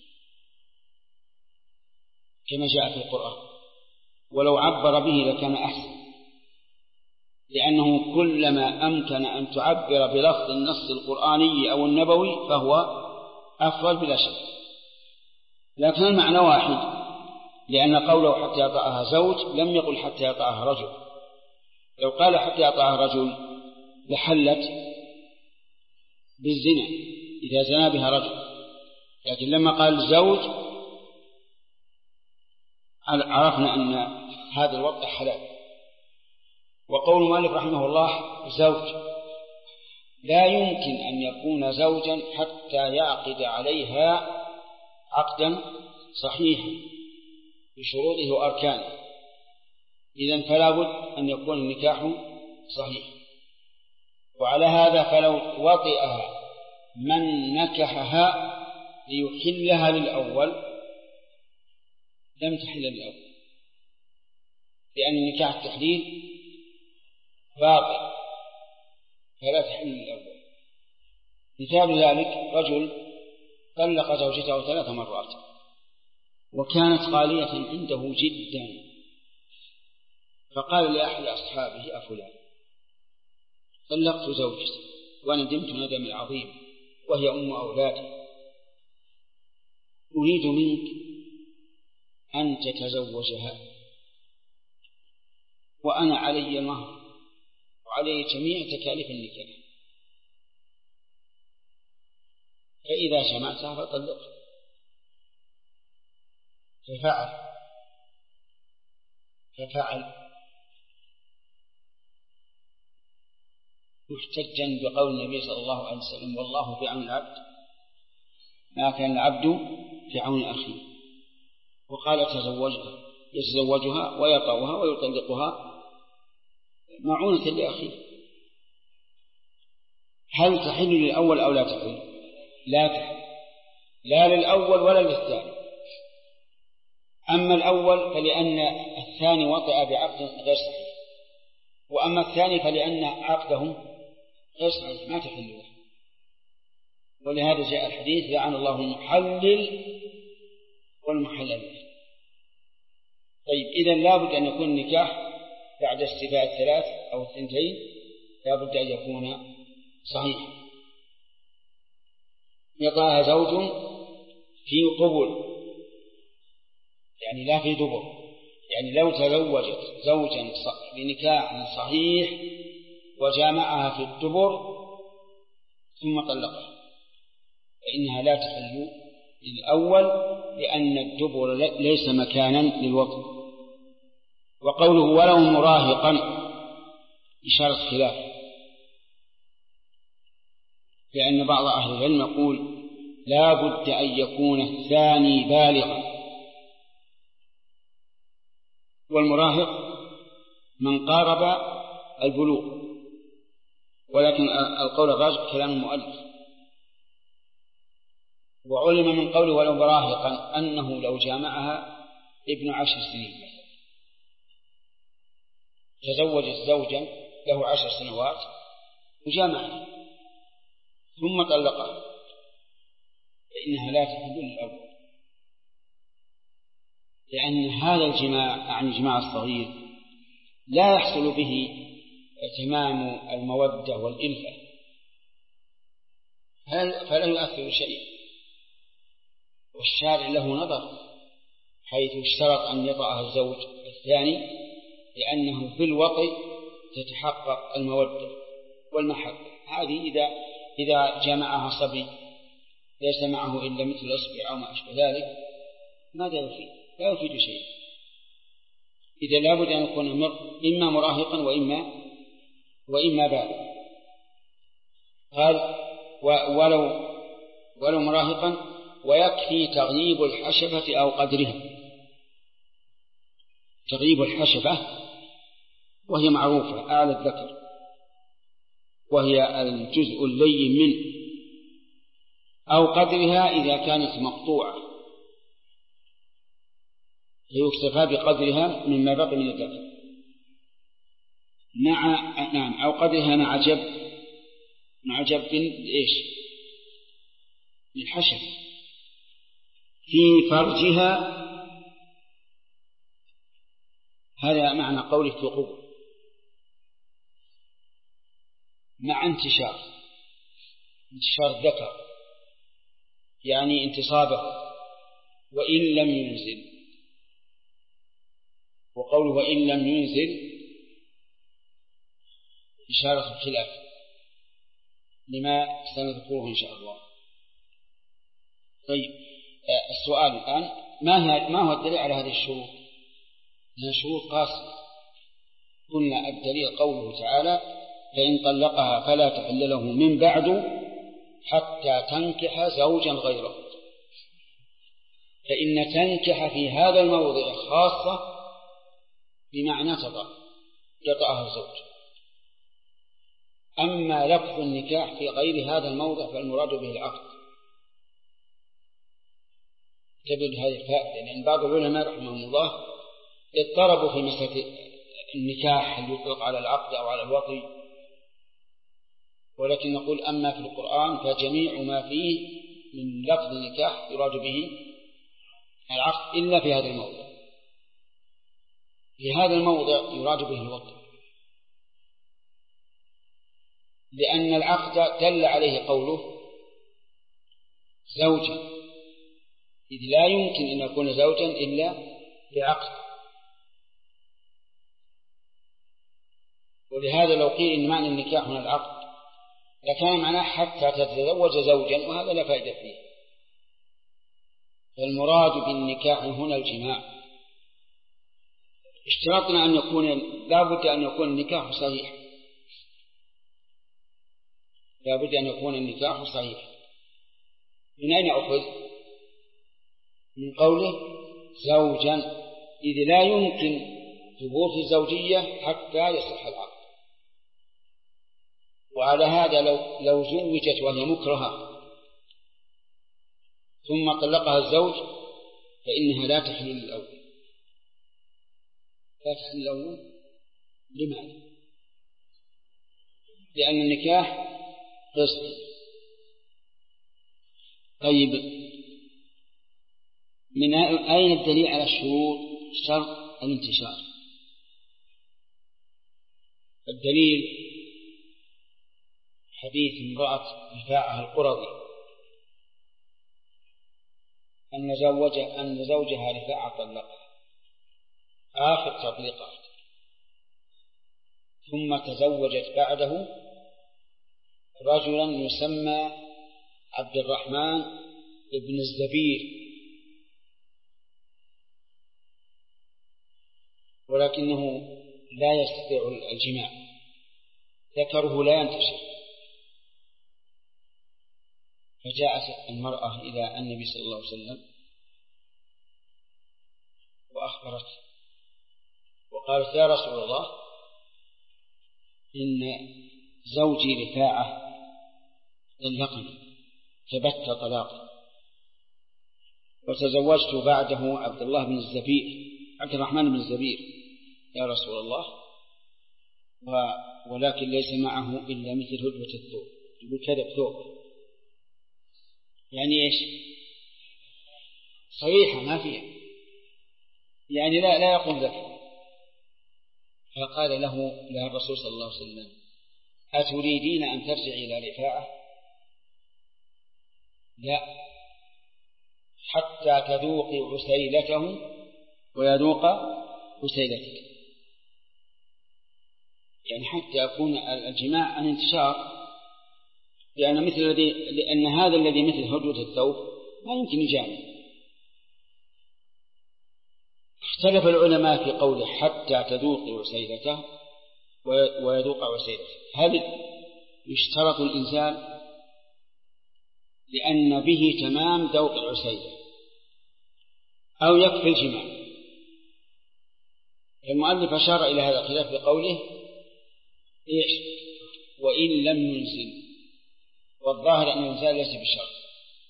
كما جاء في القرآن، ولو عبر به لكان أحسن، لأنه كلما أمكن أن تعبر بلفظ النص القرآني أو النبوي فهو أفضل بلا شك، لكن المعنى واحد، لأن قوله حتى يطأها زوج لم يقل حتى يطأها رجل. لو قال حتى يطأها رجل لحلت بالزنا إذا زنا بها رجل، لكن لما قال زوج عرفنا أن هذا الوضع حلال. وقول مالك رحمه الله زوج لا يمكن أن يكون زوجا حتى يعقد عليها عقدا صحيحا بشروطه وأركانه، إذن فلا بد أن يكون النكاح صحيح. وعلى هذا فلو وطئها من نكحها ليحلها للأول لم تحل للأول، لأن نكاح التحليل باطل فلا تحل للأول. مثال ذلك رجل طلق زوجته 3 مرات وكانت غالية عنده جدا، فقال لأحد أصحابه أفلان طلقت زوجتي وندمت ندم العظيم وهي أم أولادي، أريد منك أن تتزوجها وأنا علي المهر وعلي جميع تكاليف النكاح، فإذا جمعتها فطلقها. ففعل محتجا بقول النبي صلى الله عليه وسلم والله في عون العبد ما كان العبد في عون أخيه، وقال يتزوجها ويطأها ويطلقها معونة لأخيه. هل تحل للأول أو لا تحل؟ لا تحل، لا للأول ولا للثاني. أما الأول فلأن الثاني وطئ بعقد غير صحيح، وأما الثاني فلأن عقده غير صحيح ما تحل له، ولهذا جاء الحديث لعن الله المحلل والمحلل له. طيب إذن لا بد أن يكون النكاح بعد استيفاء 3 أو 2 لا بد أن يكون صحيح. يطأها زوج في قبل يعني لا في دبر، يعني لو تزوجت زوجا بنكاح صحيح وجامعها في الدبر ثم طلقها فإنها لا تحل للأول، لأن الدبر ليس مكانا للوطن. وقوله ولو مراهقا إشارة خلاف، لأن بعض أهل العلم يقول لا بد أن يكون الثاني بالغا، والمراهق من قارب البلوغ، ولكن القول الراجح كلام المؤلف. وعلم من قوله ولو مراهقا أنه لو جامعها ابن 10 سنين تزوجت زوجا له 10 سنوات وجامعها ثم طلقها فإنها لا تحل للأول، لأن هذا الجماع عن الجماع الصغير لا يحصل به تمام المودة والإلفة، فلا يؤثر شيء. والشارع له نظر حيث اشترط أن يطأها الزوج الثاني، لأنه في الوطء تتحقق المودة والمحبة. هذه إذا جمعها صبي ليس معه إلا مثل الأصبع أو ما أشبه ذلك ماذا يفيد؟ لا يفيد شيء. إذا لابد أن يكون إما مراهقا وإما بالغا. قال ولو مراهقا ويكفي تغييب الحشفة أو قدرها. تغييب الحشفة وهي معروفة أعلى الذكر، وهي الجزء اللين منه، أو قدرها إذا كانت مقطوعة فيكتفى بقدرها مما بقي من الدفع. نعم أو قدرها مع جب إيش للحشر في فرجها. هذا معنى قوله في قبر مع انتشار الذكر يعني انتصابه وإن لم ينزل. وقوله وإن لم ينزل إشارة الخلاف لما سنذكره إن شاء الله. طيب السؤال الآن ما هو الدليل على هذه الشروط؟ هذه شروط قاسية. قلنا الدليل قوله تعالى فإن طلقها فلا تحل له من بعد حتى تنكح زوجا غيره. فإن تنكح في هذا الموضع خاصة بمعنى يطأها الزوج. أما لفظ النكاح في غير هذا الموضع فالمراد به العقد. تبدو هذه الفائدة لأن بعض العلماء رحمهم الله اضطربوا في مسألة النكاح اللي يطلق على العقد أو على الوطي، ولكن نقول أما في القرآن فجميع ما فيه من لفظ النكاح يراد به العقد إلا في هذا الموضع. في هذا الموضع يراد به الوطي لأن العقد دل عليه قوله زوجا، إذ لا يمكن أن يكون زوجا إلا بعقد. ولهذا لو قيل إن معنى النكاح هنا العقد لكان معناه حتى تتزوج زوجا، وهذا لا فائدة فيه. فالمراد بالنكاح هنا الجماع. اشترطنا أن يكون لابد أن يكون النكاح صحيح، لابد أن يكون النكاح صحيح. من أين أخذ؟ من قوله زوجا، إذ لا يمكن ثبوت الزوجية حتى يصح العقد. وعلى هذا لو زوجت وهي مكرهة ثم طلقها الزوج فإنها لا تحل للأول. لا تحل للأول لماذا؟ لأن النكاح قسم. طيب من أين الدليل على الشروط شرط الانتشار؟ الدليل حديث امرأة رفاعة القرظي أن زوجها رفاعة طلقها آخر تطليقات، ثم تزوجت بعده رجلا يسمى عبد الرحمن بن الزبير، ولكنه لا يستطيع الجماع، ذكره لا ينتشر. فجاءت المرأة إلى النبي صلى الله عليه وسلم وأخبرت وقالت يا رسول الله إن زوجي رفاعة طلقني ثبت طلاقا، وتزوجت بعده عبد الرحمن بن الزبير يا رسول الله، ولكن ليس معه إلا مثل هدبة الثوب. يقول كذب ثوب يعني إيش؟ صريحة ما فيها، يعني لا يقوم ذلك. فقال له الرسول صلى الله عليه وسلم أتريدين أن ترجعي إلى رفاعة؟ لا، حتى تذوقي عسيلته ويذوق عسيلتك، يعني حتى يكون الجماع عن انتشار، لأن هذا الذي مثل هدوة الثوب ما يمكن يجامع. اختلف العلماء في قوله حتى تذوقي عسيلته ويذوق عسيلته، هل يشترط الإنزال لأن به تمام ذوق العسيلة أو يكفي الجماع؟ المؤلف أشار إلى هذا الخلاف بقوله إيش؟ وإن لم ينزل، والظاهر أن الإنزال ليس بشرط،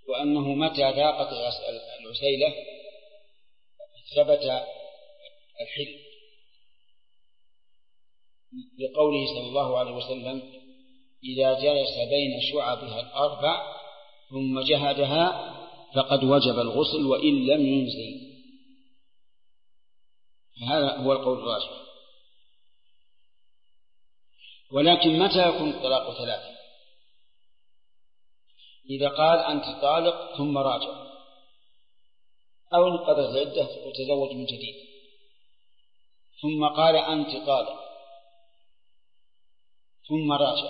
وأنه متى ذاقت العسيلة ثبت الحل، لقوله صلى الله عليه وسلم: إذا جلس بين شعبها الأربع ثم جهدها فقد وجب الغسل وإن لم ينزل. هذا هو القول الراجح. ولكن متى يكون الطلاق ثلاثة؟ إذا قال: أنت طالق ثم راجع، أو انقضت العدة وتزوج من جديد، ثم قال: أنت طالق ثم راجع،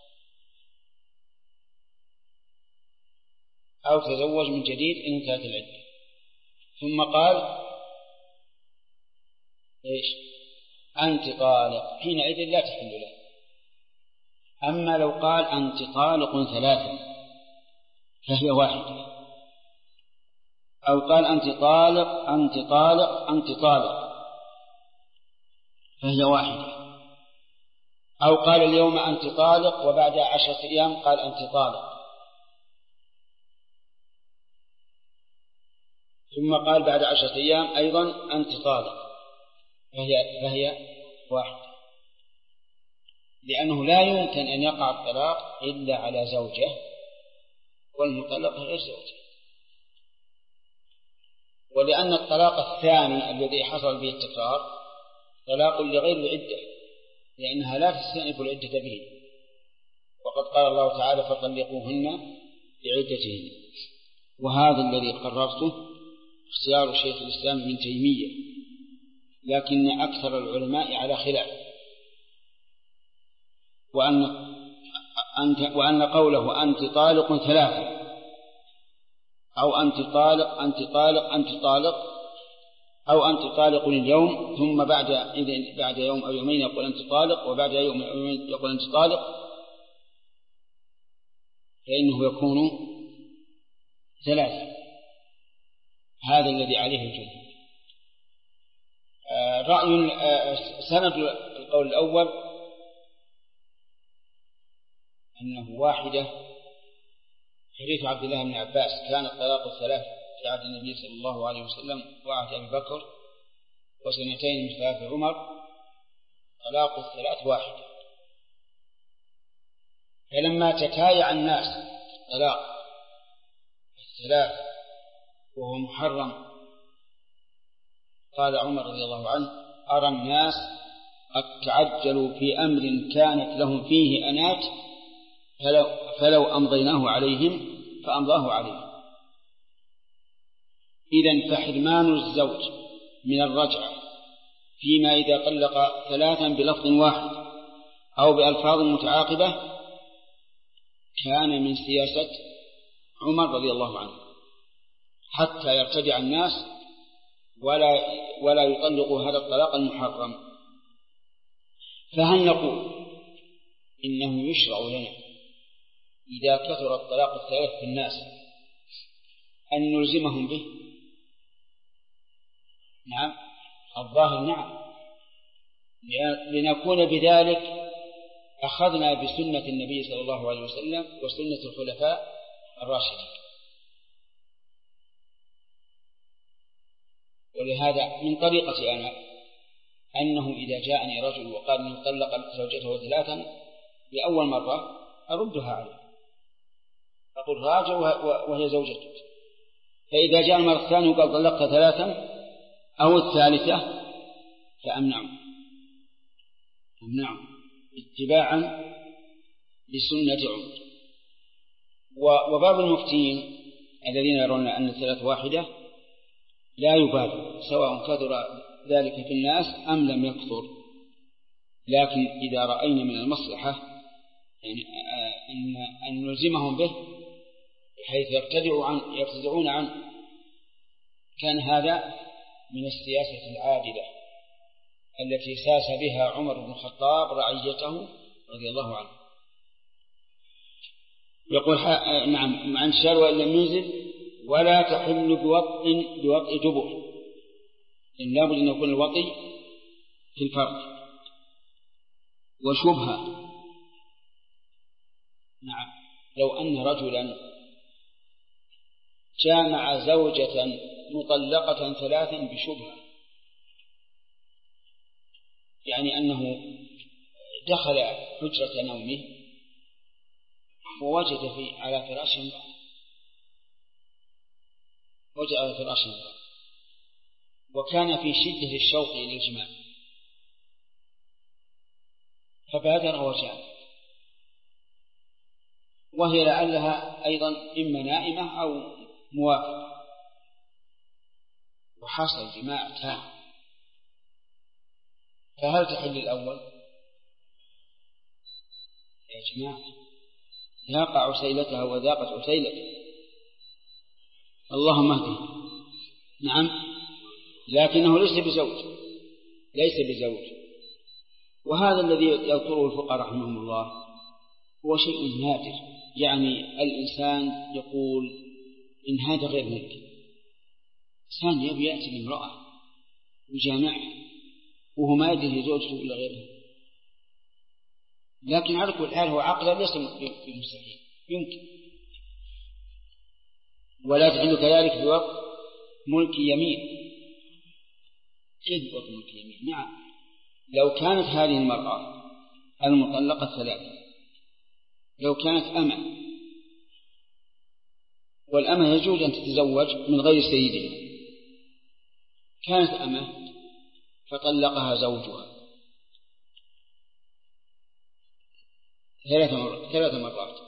أو تزوج من جديد إن انتهت العدة، ثم قال: إيش؟ أنت طالق، حينئذ لا تحل له. أما لو قال: أنت طالق ثلاثا فهي واحدة، أو قال: أنت طالق أنت طالق أنت طالق فهي واحدة، أو قال: اليوم أنت طالق وبعد 10 أيام قال: أنت طالق، ثم قال بعد 10 أيام أيضا: أنت طالق، فهي واحدة، لأنه لا يمكن أن يقع الطلاق إلا على زوجة، والمطلقة غير زوجة. ولأن الطلاق الثاني الذي حصل به التكرار طلاق لغير العدة، لأنها لا تستأنف العدة به، وقد قال الله تعالى: فطلقوهن لعدتهن. وهذا الذي قررته اختيار شيخ الإسلام ابن تيمية، لكن أكثر العلماء على خلاف، وأن قوله: أنت طالق ثلاثة، أو أنت طالق أنت طالق أنت طالق، أو أنت طالق اليوم، ثم بعد يوم أو يومين يقول أنت طالق، وبعد يوم أو يومين يقول أنت طالق، فإنه يكون ثلاثة. هذا الذي عليه الجمهور. سند القول الأول أنه واحدة، حديث عبد الله بن عباس: كان الطلاق الثلاث في عهد النبي صلى الله عليه وسلم وعهد أبي بكر وسنتين من خلافة عمر، طلاق الثلاث واحدة. فلما تتايع الناس طلاق الثلاث وهو محرم، قال عمر رضي الله عنه: أرى الناس قد تعجلوا في أمر كانت لهم فيه أنات، فلو أمضيناه عليهم فأمضاه عليهم. إذن فحرمان الزوج من الرجعة فيما إذا طلق ثلاثا بلفظ واحد أو بألفاظ متعاقبة كان من سياسة عمر رضي الله عنه، حتى يرتدع الناس ولا يطلقوا هذا الطلاق المحرم. فهل نقول إنه يشرع لنا إذا كثر الطلاق الثلاث في الناس أن نلزمهم به؟ نعم، الظاهر نعم، لنكون بذلك أخذنا بسنة النبي صلى الله عليه وسلم وسنة الخلفاء الراشدين. ولهذا من طريقتي أنا أنه إذا جاءني رجل وقال أنه طلق زوجته ثلاثا لأول مرة أردها عليه، أقول: راجع وهي زوجتك. فإذا جاء المرة الثانية وقال طلقت ثلاثا أو الثالثة فأمنعه اتباعا لسنة عمر. وبعض المفتين الذين يرون أن الثلاث واحدة لا يبالي سواء كثر ذلك في الناس أم لم يكثر، لكن إذا رأينا من المصلحة يعني أن نلزمهم به بحيث يرتدعون عنه، كان هذا من السياسة العادلة التي ساس بها عمر بن الخطاب رعيته رضي الله عنه. يقول: نعم، مع انتشار وإن لم ينزل، ولا تحل بوطء دبر، إن لابد أن يكون الوطي في الفرج. وشبهة، نعم، لو أن رجلا جامع زوجة مطلقة 3 بشبهة، يعني أنه دخل حجرة نومه ووجد على فراش امرأة، وكان في شدة الشوق إلى الجماع فبادر وجاء، وهي لعلها أيضا إما نائمة أو موافقة، وحصل الجماع تام، فهل تحل الأول؟ يا جماعة ذاق عسيلتها وذاقت عسيلته، اللهم اهده. نعم، لكنه ليس بزوج. وهذا الذي يذكره الفقهاء رحمهم الله هو شيء نادر، يعني الإنسان يقول إن هذا غير ممكن، إنسان يبي يأتي بامرأة وجامعها وهو ما يدري زوجته إلا غيرها، لكن على كل حال هو عقلا ليس بمستحيل، يمكن. ولا تحل كذلك في وقت ملك يمين. كيف وقت ملك يمين؟ نعم، لو كانت هذه المرأة المطلقة 3 لو كانت أمة، والأمة يجوز أن تتزوج من غير سيدها، كانت أمة فطلقها زوجها 3 مرات،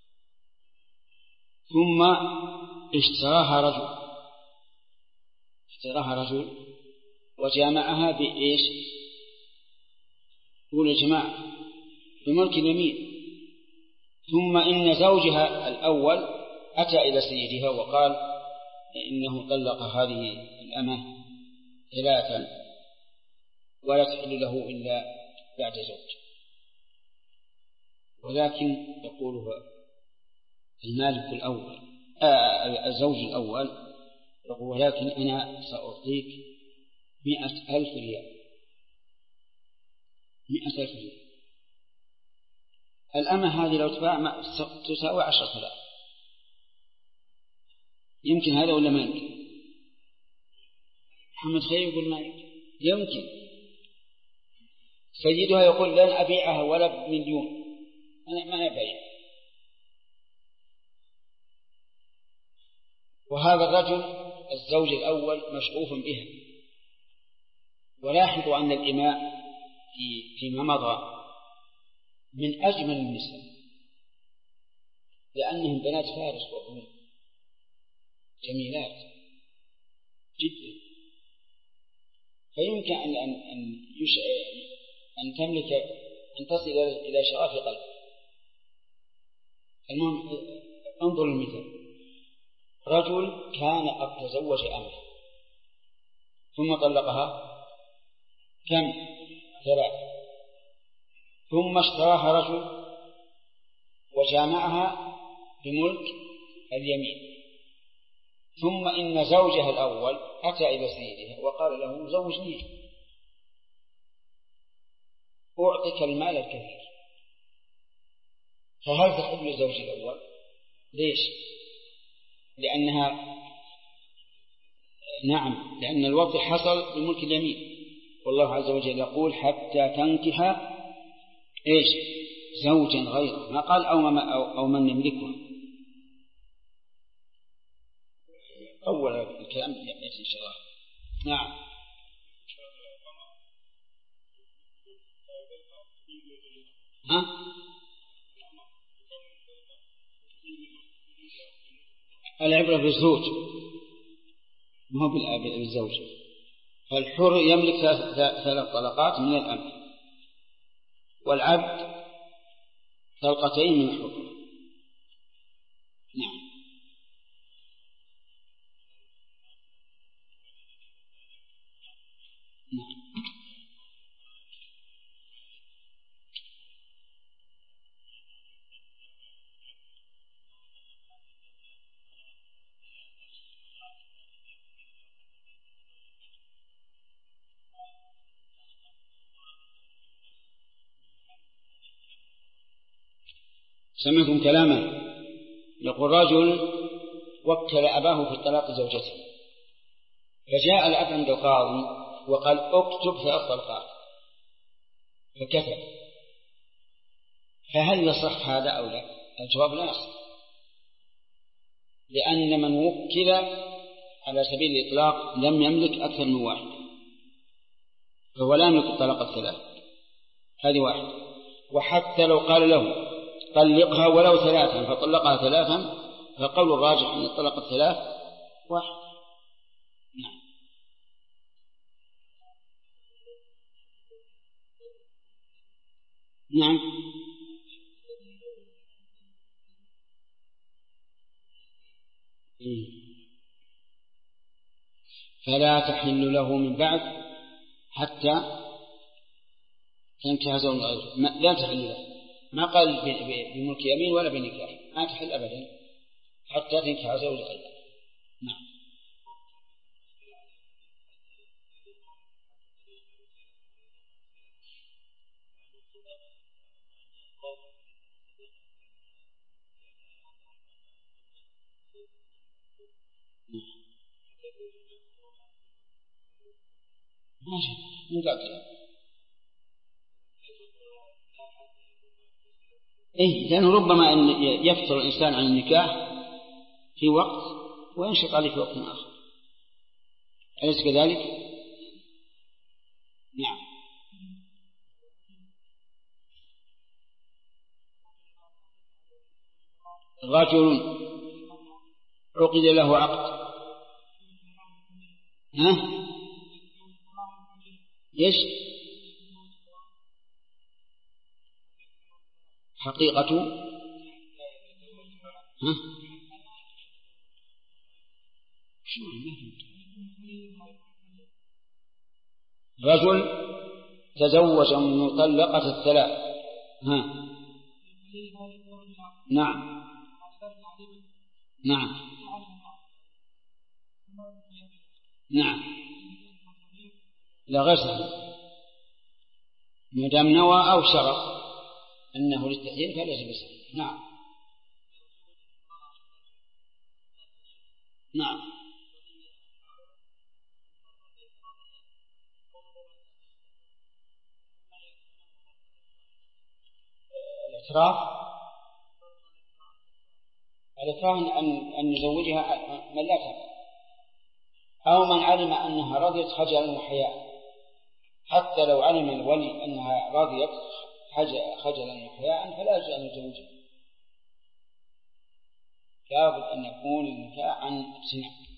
ثم اشتراها رجل وجامعها بإيش؟ قول الجماعة بملك اليمين، ثم إن زوجها الأول أتى إلى سيدها وقال إنه طلق هذه الأمة 3 ولا تحل له إلا بعد زوج، ولكن يقولها المالك الأول الزوج الأول يقول ولكن أنا سأعطيك 100,000 ريال. 100,000 ريال. الأمة هذه لو تباع تساوي 10,000. يمكن هذا ولا ما يمكن؟ محمد خير يقول ما يمكن. سيدها يقول لن أبيعها ولا ب1,000,000، أنا ما أبيع. وهذا الرجل الزوج الأول مشغوف بها. ولاحظوا أن الإماء فيما مضى من أجمل النساء، لأنهم بنات فارس وهم جميلات جدا، فيمكن أن تملك أن تصل إلى شغاف قلب. المهم انظر المثال، رجل كان قد تزوج أمه ثم طلقها كم؟ 3، ثم اشتراها رجل وجامعها بملك اليمين، ثم إن زوجها الأول أتى إلى سيدها وقال له زوجني أعطيك المال الكثير، فهل تحل لزوج الأول؟ ليش؟ لأن الوضع حصل بملك اليمين، والله عز وجل يقول حتى تنكح إيش؟ زوجا غيره، ما قال أو من يملكه. أول الكلام يأتي إن شاء الله. نعم. العبرة بالزوج ما هو بالزوج، فالحر يملك 3 طلقات من الأمة، والعبد 3 من الحر. نعم. سمعتم كلامه، يقول رجل وكل أباه في طلاق زوجته، فجاء الأب عند القاضي وقال اكتب فيصل القاضي فكتب، فهل يصح هذا أو لا؟ الجواب لا يصح، لأن من وكل على سبيل الإطلاق لم يملك أكثر من واحد، فهو لا يملك الطلاق الثلاث، هذه واحد. وحتى لو قال له طلقها ولو ثلاثا فطلقها ثلاثا، فقول الراجح أن الطلاق الثلاث واحد. نعم. نعم. فلا تحل له من بعد حتى تنكح زوج غيره، لا تحل له، ما قال بملك يمين ولا بنكاح، ما تحل أبدا حتى تنكح زوج غيره. نعم. ماشي من قبل. لأنه ربما أن يفتر الإنسان عن النكاح في وقت وينشط عليه في وقت آخر، أليس كذلك؟ نعم. رجل عقد له عقد، ايش حقيقته؟ رجل تزوج من مطلقة الثلاث. نعم. نعم. نعم. لا غير صحيح، ما دام نوى أو شرط أنه للتحليل فليس بصحيح. نعم. نعم. الإكراه أن يزوجها من لا تعلم، أو من علم أنها رضيت خجلا وحياء. حتى لو علم الولي أنها رضيت خجلا وحياء فلا يجوز أن يزوجها، لابد أن يكون النكاح عن امتناع.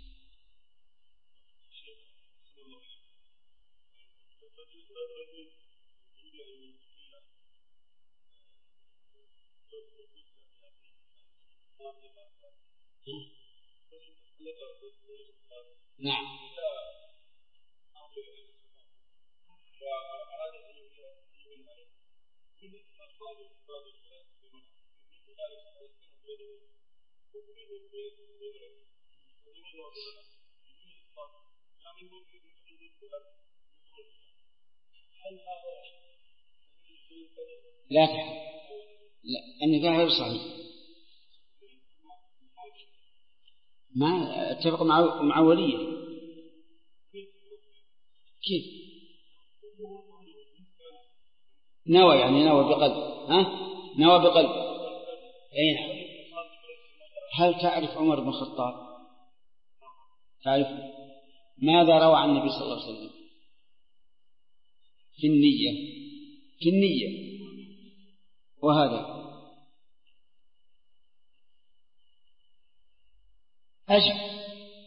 نعم. لا تحل، النكاح غير صحيح. ما اتفق مع وليه. كيف نوى؟ يعني نوى بقلب، نوى بقلب. أين؟ هل تعرف عمر بن الخطاب؟ تعرف ماذا روى عن النبي صلى الله عليه وسلم في النية؟ وهذا أجل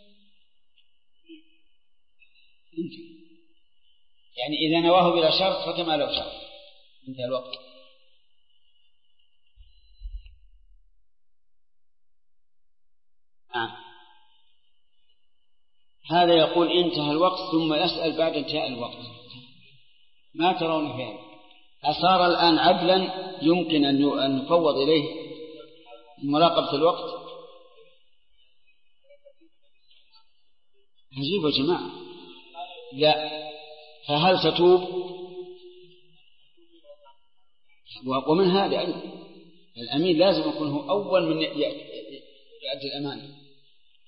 يعني إذا نواه بلا شرط فكما لو شرط، انتهى الوقت. هذا يقول انتهى الوقت ثم يسأل بعد انتهاء الوقت. ما ترون في هذا؟ أصار الآن عدلا يمكن أن نفوض إليه مراقبة الوقت؟ عجيب يا جماعة. لا، فهل تتوب؟ ومن هذا أيضا الأمين لازم يكون هو أول من يأتي الأمانة،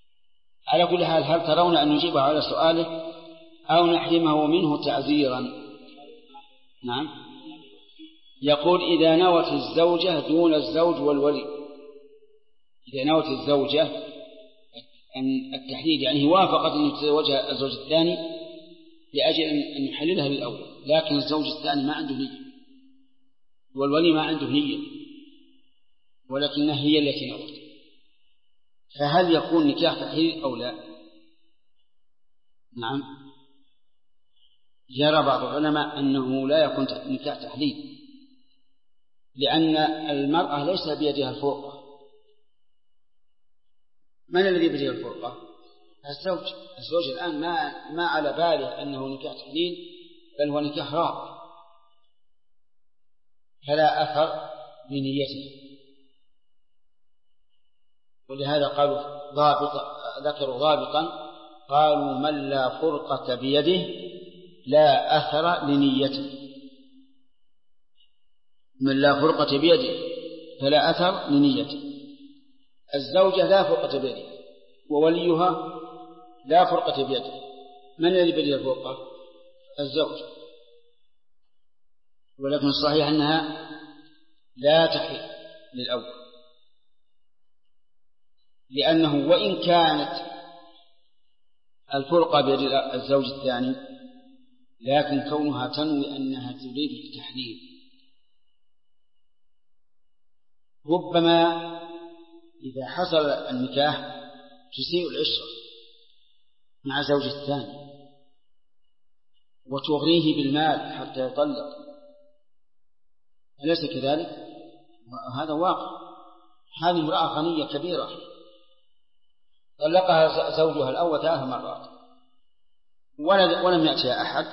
على كل حال، هل ترون أن نجيب على سؤاله أو نحرمه منه تعزيرا؟ نعم. يقول إذا نوت الزوجة دون الزوج والولي، إذا نوت الزوجة أن التحليل يعني وافقت أن يتزوجها الزوج الثاني لأجل أن يحللها للأول، لكن الزوج الثاني ما عنده نية والولي ما عنده نية، ولكنها هي التي نوت، فهل يكون نكاح تحليل أو لا؟ نعم. يرى بعض العلماء أنه لا يكون نكاح تحليل، لأن المرأة ليس بيدها الفرقة. من الذي بيده الفرقة؟ الزوج الآن ما على باله أنه نكاح تحليل، بل هو نكاح راض، فلا أثر لنيته. ولهذا قالوا ذكروا ضابطا، قالوا من لا فرقة بيده لا أثر لنيته. من لا فرقة بيده فلا أثر لنيته. الزوجة لا فرقة بيده ووليها لا فرقة بيده، من الذي بيده الفرقة؟ الزوج. ولكن الصحيح أنها لا تحل للأول، لأنه وإن كانت الفرقة بيد الزوج الثاني، لكن كونها تنوي أنها تريد التحليل، ربما إذا حصل النكاح تسيء العشرة مع زوج الثاني وتغريه بالمال حتى يطلق، أليس كذلك؟ هذا واقع. هذه امرأة غنية كبيرة طلقها زوجها الأول 3 مرات ولم يأتي أحد،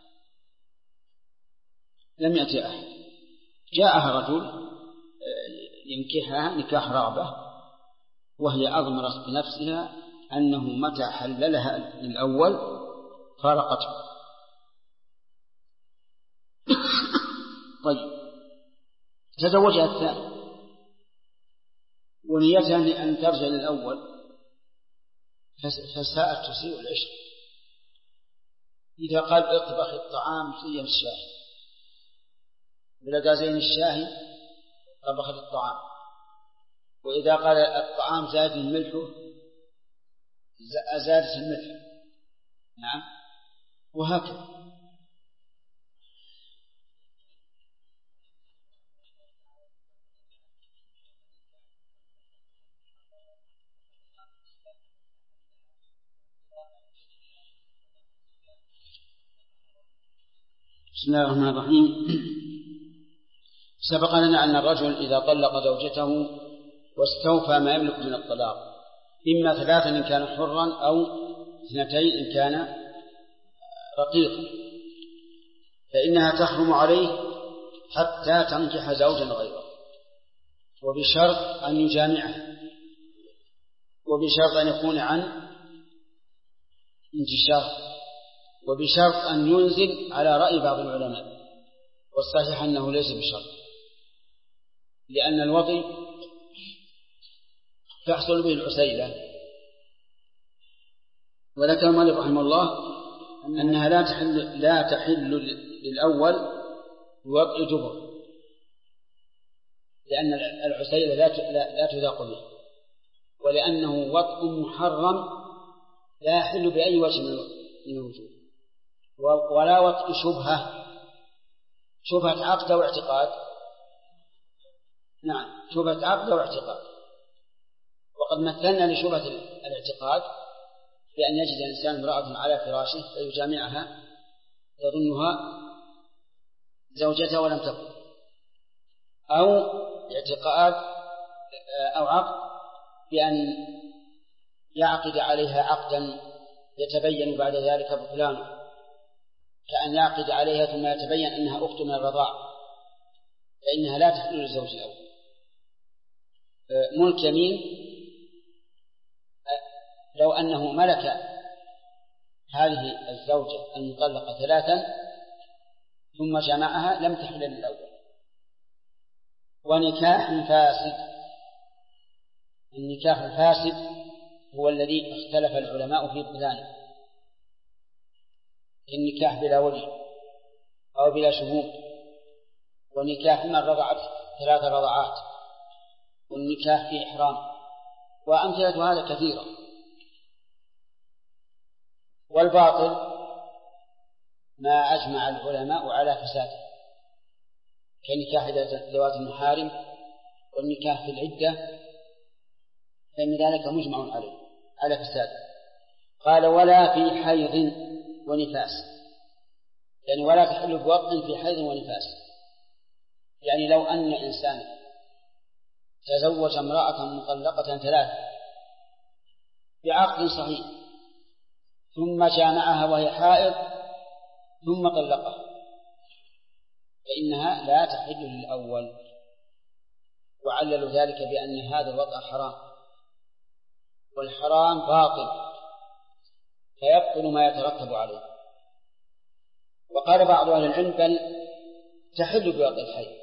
جاءها رجل ينكحها نكاح رغبة، وهي أضمرت بنفسها أنه متى حللها الأول فارقته. طيب، تزوجها الثاني ونيتها أن ترجع للأول، فساءت تسيء العشق. إذا قال اطبخ الطعام زين الشاهي، ولقى زين الشاهي طبخت الطعام، وإذا قال الطعام زاد ملحه زادت الملح. نعم، وهكذا. بسم الله الرحمن الرحيم. سبق لنا أن الرجل إذا طلق زوجته واستوفى ما يملك من الطلاق، إما 3 إن كان حرا أو 2 إن كان رقيقا، فإنها تحرم عليه حتى تنكح زوجا غيره، وبشرط أن يجامعه، وبشرط أن يكون عن انتشار، وبشرط أن ينزل على رأي بعض العلماء، والصحيح أنه ليس بشرط، لأن الوطي تحصل به العسيلة. وذكر المؤلف رحمه الله أنها لا تحل للأول بوطء دبر، لأن العسيلة لا تذاق به، ولأنه وطء محرم لا يحل بأي وجه من الوجوه، ولا وطء شبهة عقد أو اعتقاد. نعم، شبهة عقد أو اعتقاد. وقد مثلنا لشبهة الاعتقاد بأن يجد الإنسان امرأة على فراشه فيجامعها يظنها زوجته ولم تكن، أو اعتقاد أو عقد بأن يعقد عليها عقدا يتبين بعد ذلك بطلانه، كأن يعقد عليها ثم يتبين أنها أخت من الرضاع، فإنها لا تحل للزوج الأول. ملك يمين، لو أنه ملك هذه الزوجة المطلقة 3 ثم جمعها لم تحل للأول. ونكاح فاسد، النكاح الفاسد هو الذي اختلف العلماء في بطلانه، النكاح بلا ولي أو بلا شهود، والنكاح من رضعت 3 رضعات، والنكاح في إحرام، وأمثلة هذا كثيرة. والباطل ما أجمع العلماء على فساده كنكاح ذوات المحارم والنكاح في العدة، فإن ذلك مجمع على فساده. قال ولا في حيض ونفاس، يعني ولا تحل بوطء في حيض ونفاس. يعني لو أن إنسان تزوج امرأة مطلقة 3 بعقد صحيح ثم جامعها وهي حائض ثم طلقها، فإنها لا تحل للأول، وعللوا ذلك بأن هذا الوطء حرام، والحرام باطل فيبطل ما يترتب عليه. وقال بعض أهل العلم بل تحل بوطء الحيض،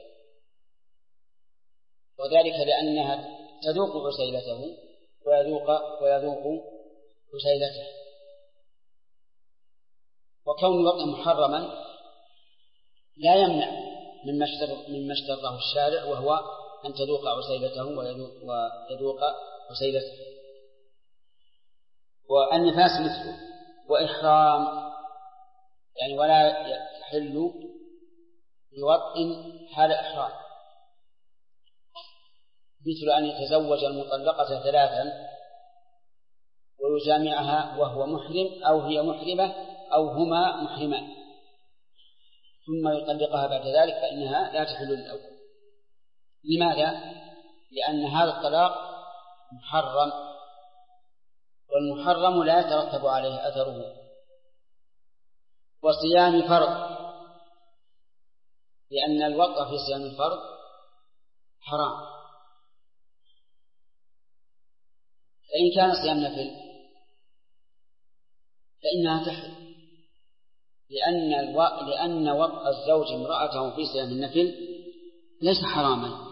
وذلك لأنها تذوق عسيلته ويذوق عسيلته. وكون الوطء محرما لا يمنع مما اشترطه الشارع، وهو أن تذوق عسيلته ويذوق عسيلته. والنفاس مثله، وإحرام يعني ولا يحل بوطء حال إحرام، مثل أن يتزوج المطلقة 3 ويجامعها وهو محرم أو هي محرمة أو هما محرمان ثم يطلقها بعد ذلك، فإنها لا تحل للأول. لماذا؟ لأن هذا الطلاق محرم، والمحرم لا يترتب عليه أثره. وصيام فرض، لأن الوطء في صيام الفرض حرام، فإن كان صيام نفل فإنها تحل، لأن وطء الزوج امرأته في صيام النفل ليس حراما،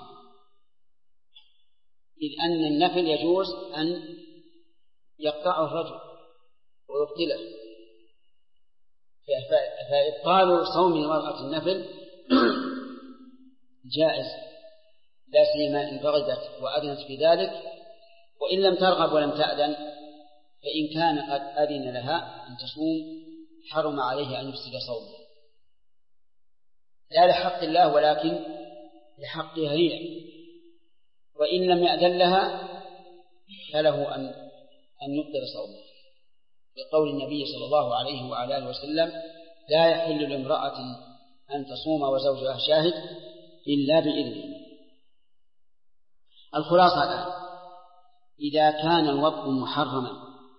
إذ أن النفل يجوز أن يقطعه الرجل ويبطله، فإبطال صوم المرأة النفل جائز، لا سيما إن رغبت وأذنت في ذلك، وإن لم ترغب ولم تأذن فإن كان قد أذن لها أن تصوم حرم عليه أن يفسد صومه، لا لحق الله ولكن لحقها هي. وإن لم يأذن لها فله أن يبطل صومه، بقول النبي صلى الله عليه وعلى آله وسلم لا يحل لامرأة أن تصوم وزوجها شاهد إلا بإذنه. الخلاصة الآن، إذا كان الوطء محرما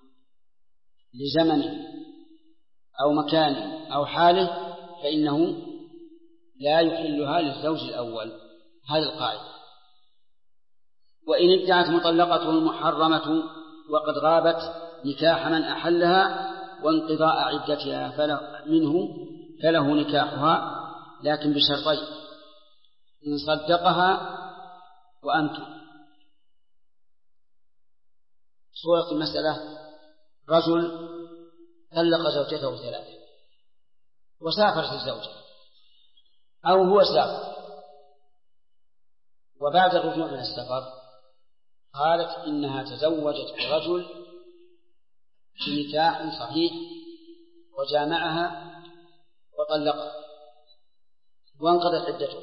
لزمنه أو مكانه أو حاله فإنه لا يحلها للزوج الأول، هذه القاعدة. وإن ادعت مطلقته المحرمة وقد غابت نكاح من أحلها وانقضاء عدتها فله نكاحها، لكن بشرطين: إن صدقها وأمكن. صورة المسألة: رجل طلق زوجته 3 وسافرت الزوجة أو هو سافر، وبعد الرجوع من السفر قالت إنها تزوجت برجل بنكاح صحيح وجامعها وطلقها وانقضت عدته،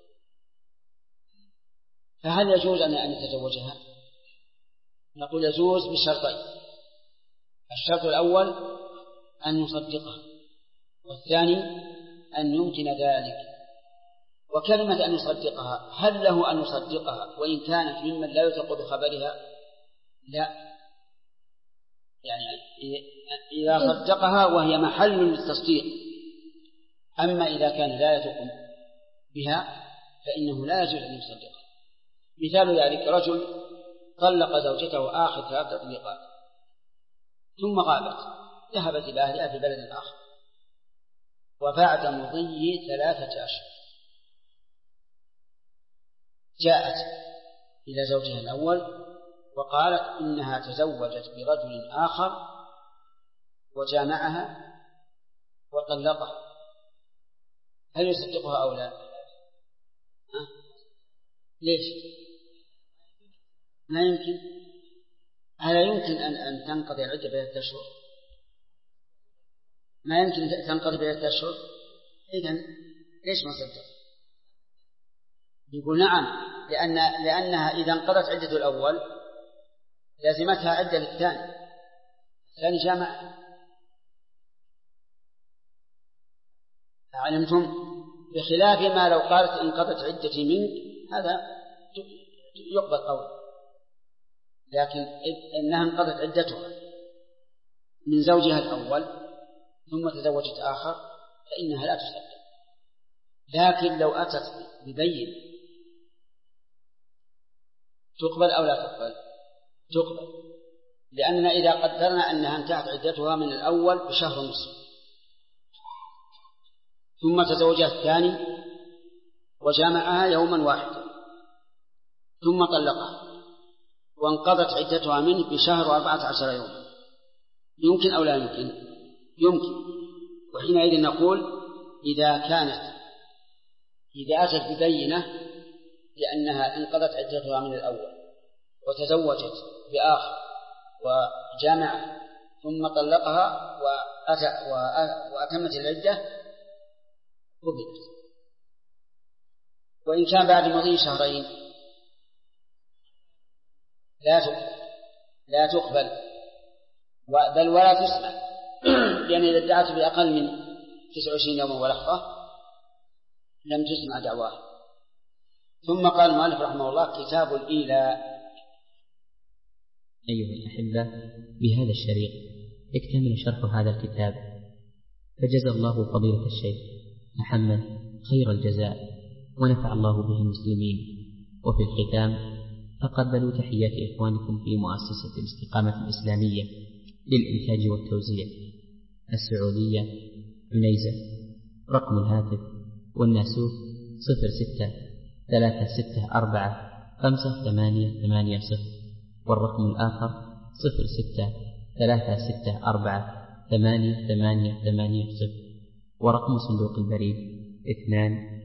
فهل يجوز أن يتزوجها؟ نقول يجوز بشرطين: الشرط الأول أن يصدقها، والثاني أن يمكن ذلك. وكلمة أن يصدقها، هل له أن يصدقها وإن كانت ممن لا يثق بخبرها؟ لا، يعني إذا صدقها وهي محل للتصديق. أما إذا كان لا يثق بها فإنه لا يجوز أن يصدقها. مثال ذلك: رجل طلق زوجته آخر 3 تطليقات ثم غابت، ذهبت إلى أهلها في بلد آخر، وبعد مضي 3 أشهر جاءت إلى زوجها الأول وقالت إنها تزوجت برجل آخر وجامعها وطلقها، هل يصدقها أو لا؟ ليش؟ ما يمكن. ألا يمكن أن تنقضي العدة ب3 أشهر؟ ما يمكن تنقضي ب3 أشهر. إذن ليش ما صدق؟ يقول نعم، لأنها إذا انقضت عدة الأول لازمتها عدة للثاني، الثاني جامع. علمتم؟ بخلاف ما لو قالت انقضت عدتي منك، هذا يقبل قول، لكن إنها انقضت عدتها من زوجها الأول ثم تزوجت آخر فإنها لا تصدق. لكن لو أتت ببين تقبل أو لا تقبل؟ تقبل، لأننا إذا قدرنا أنها انتهت عدتها من الأول ب1.5 شهر ثم تزوجها الثاني وجامعها يوما واحدا ثم طلقها وانقضت عدتها منه بشهر 14 يوما، يمكن أو لا يمكن؟ يمكن. وحينئذ نقول إذا أتت ببينة لأنها انقضت عدتها من الأول وتزوجت بآخر وجامع ثم طلقها وأتمت العدة قبلت. وإن كان بعد مضي 2 شهر لا تقبل بل ولا تسمع، لأن إذا ادعت بأقل من 29 يوما ولحظة لم تسمع دعواه. ثم قال المؤلف رحمه الله: كتاب الإيلاء. أيها الأحبة، بهذا الشريط اكتمل شرح هذا الكتاب، فجزى الله فضيلة الشيخ محمد خير الجزاء ونفع الله به المسلمين. وفي الختام تقبلوا تحيات إخوانكم في مؤسسة الاستقامة الإسلامية للإنتاج والتوزيع السعودية عنيزة. رقم الهاتف والناسوت 06-364-5880، والرقم الآخر 06-364-8880، ورقم صندوق البريد 2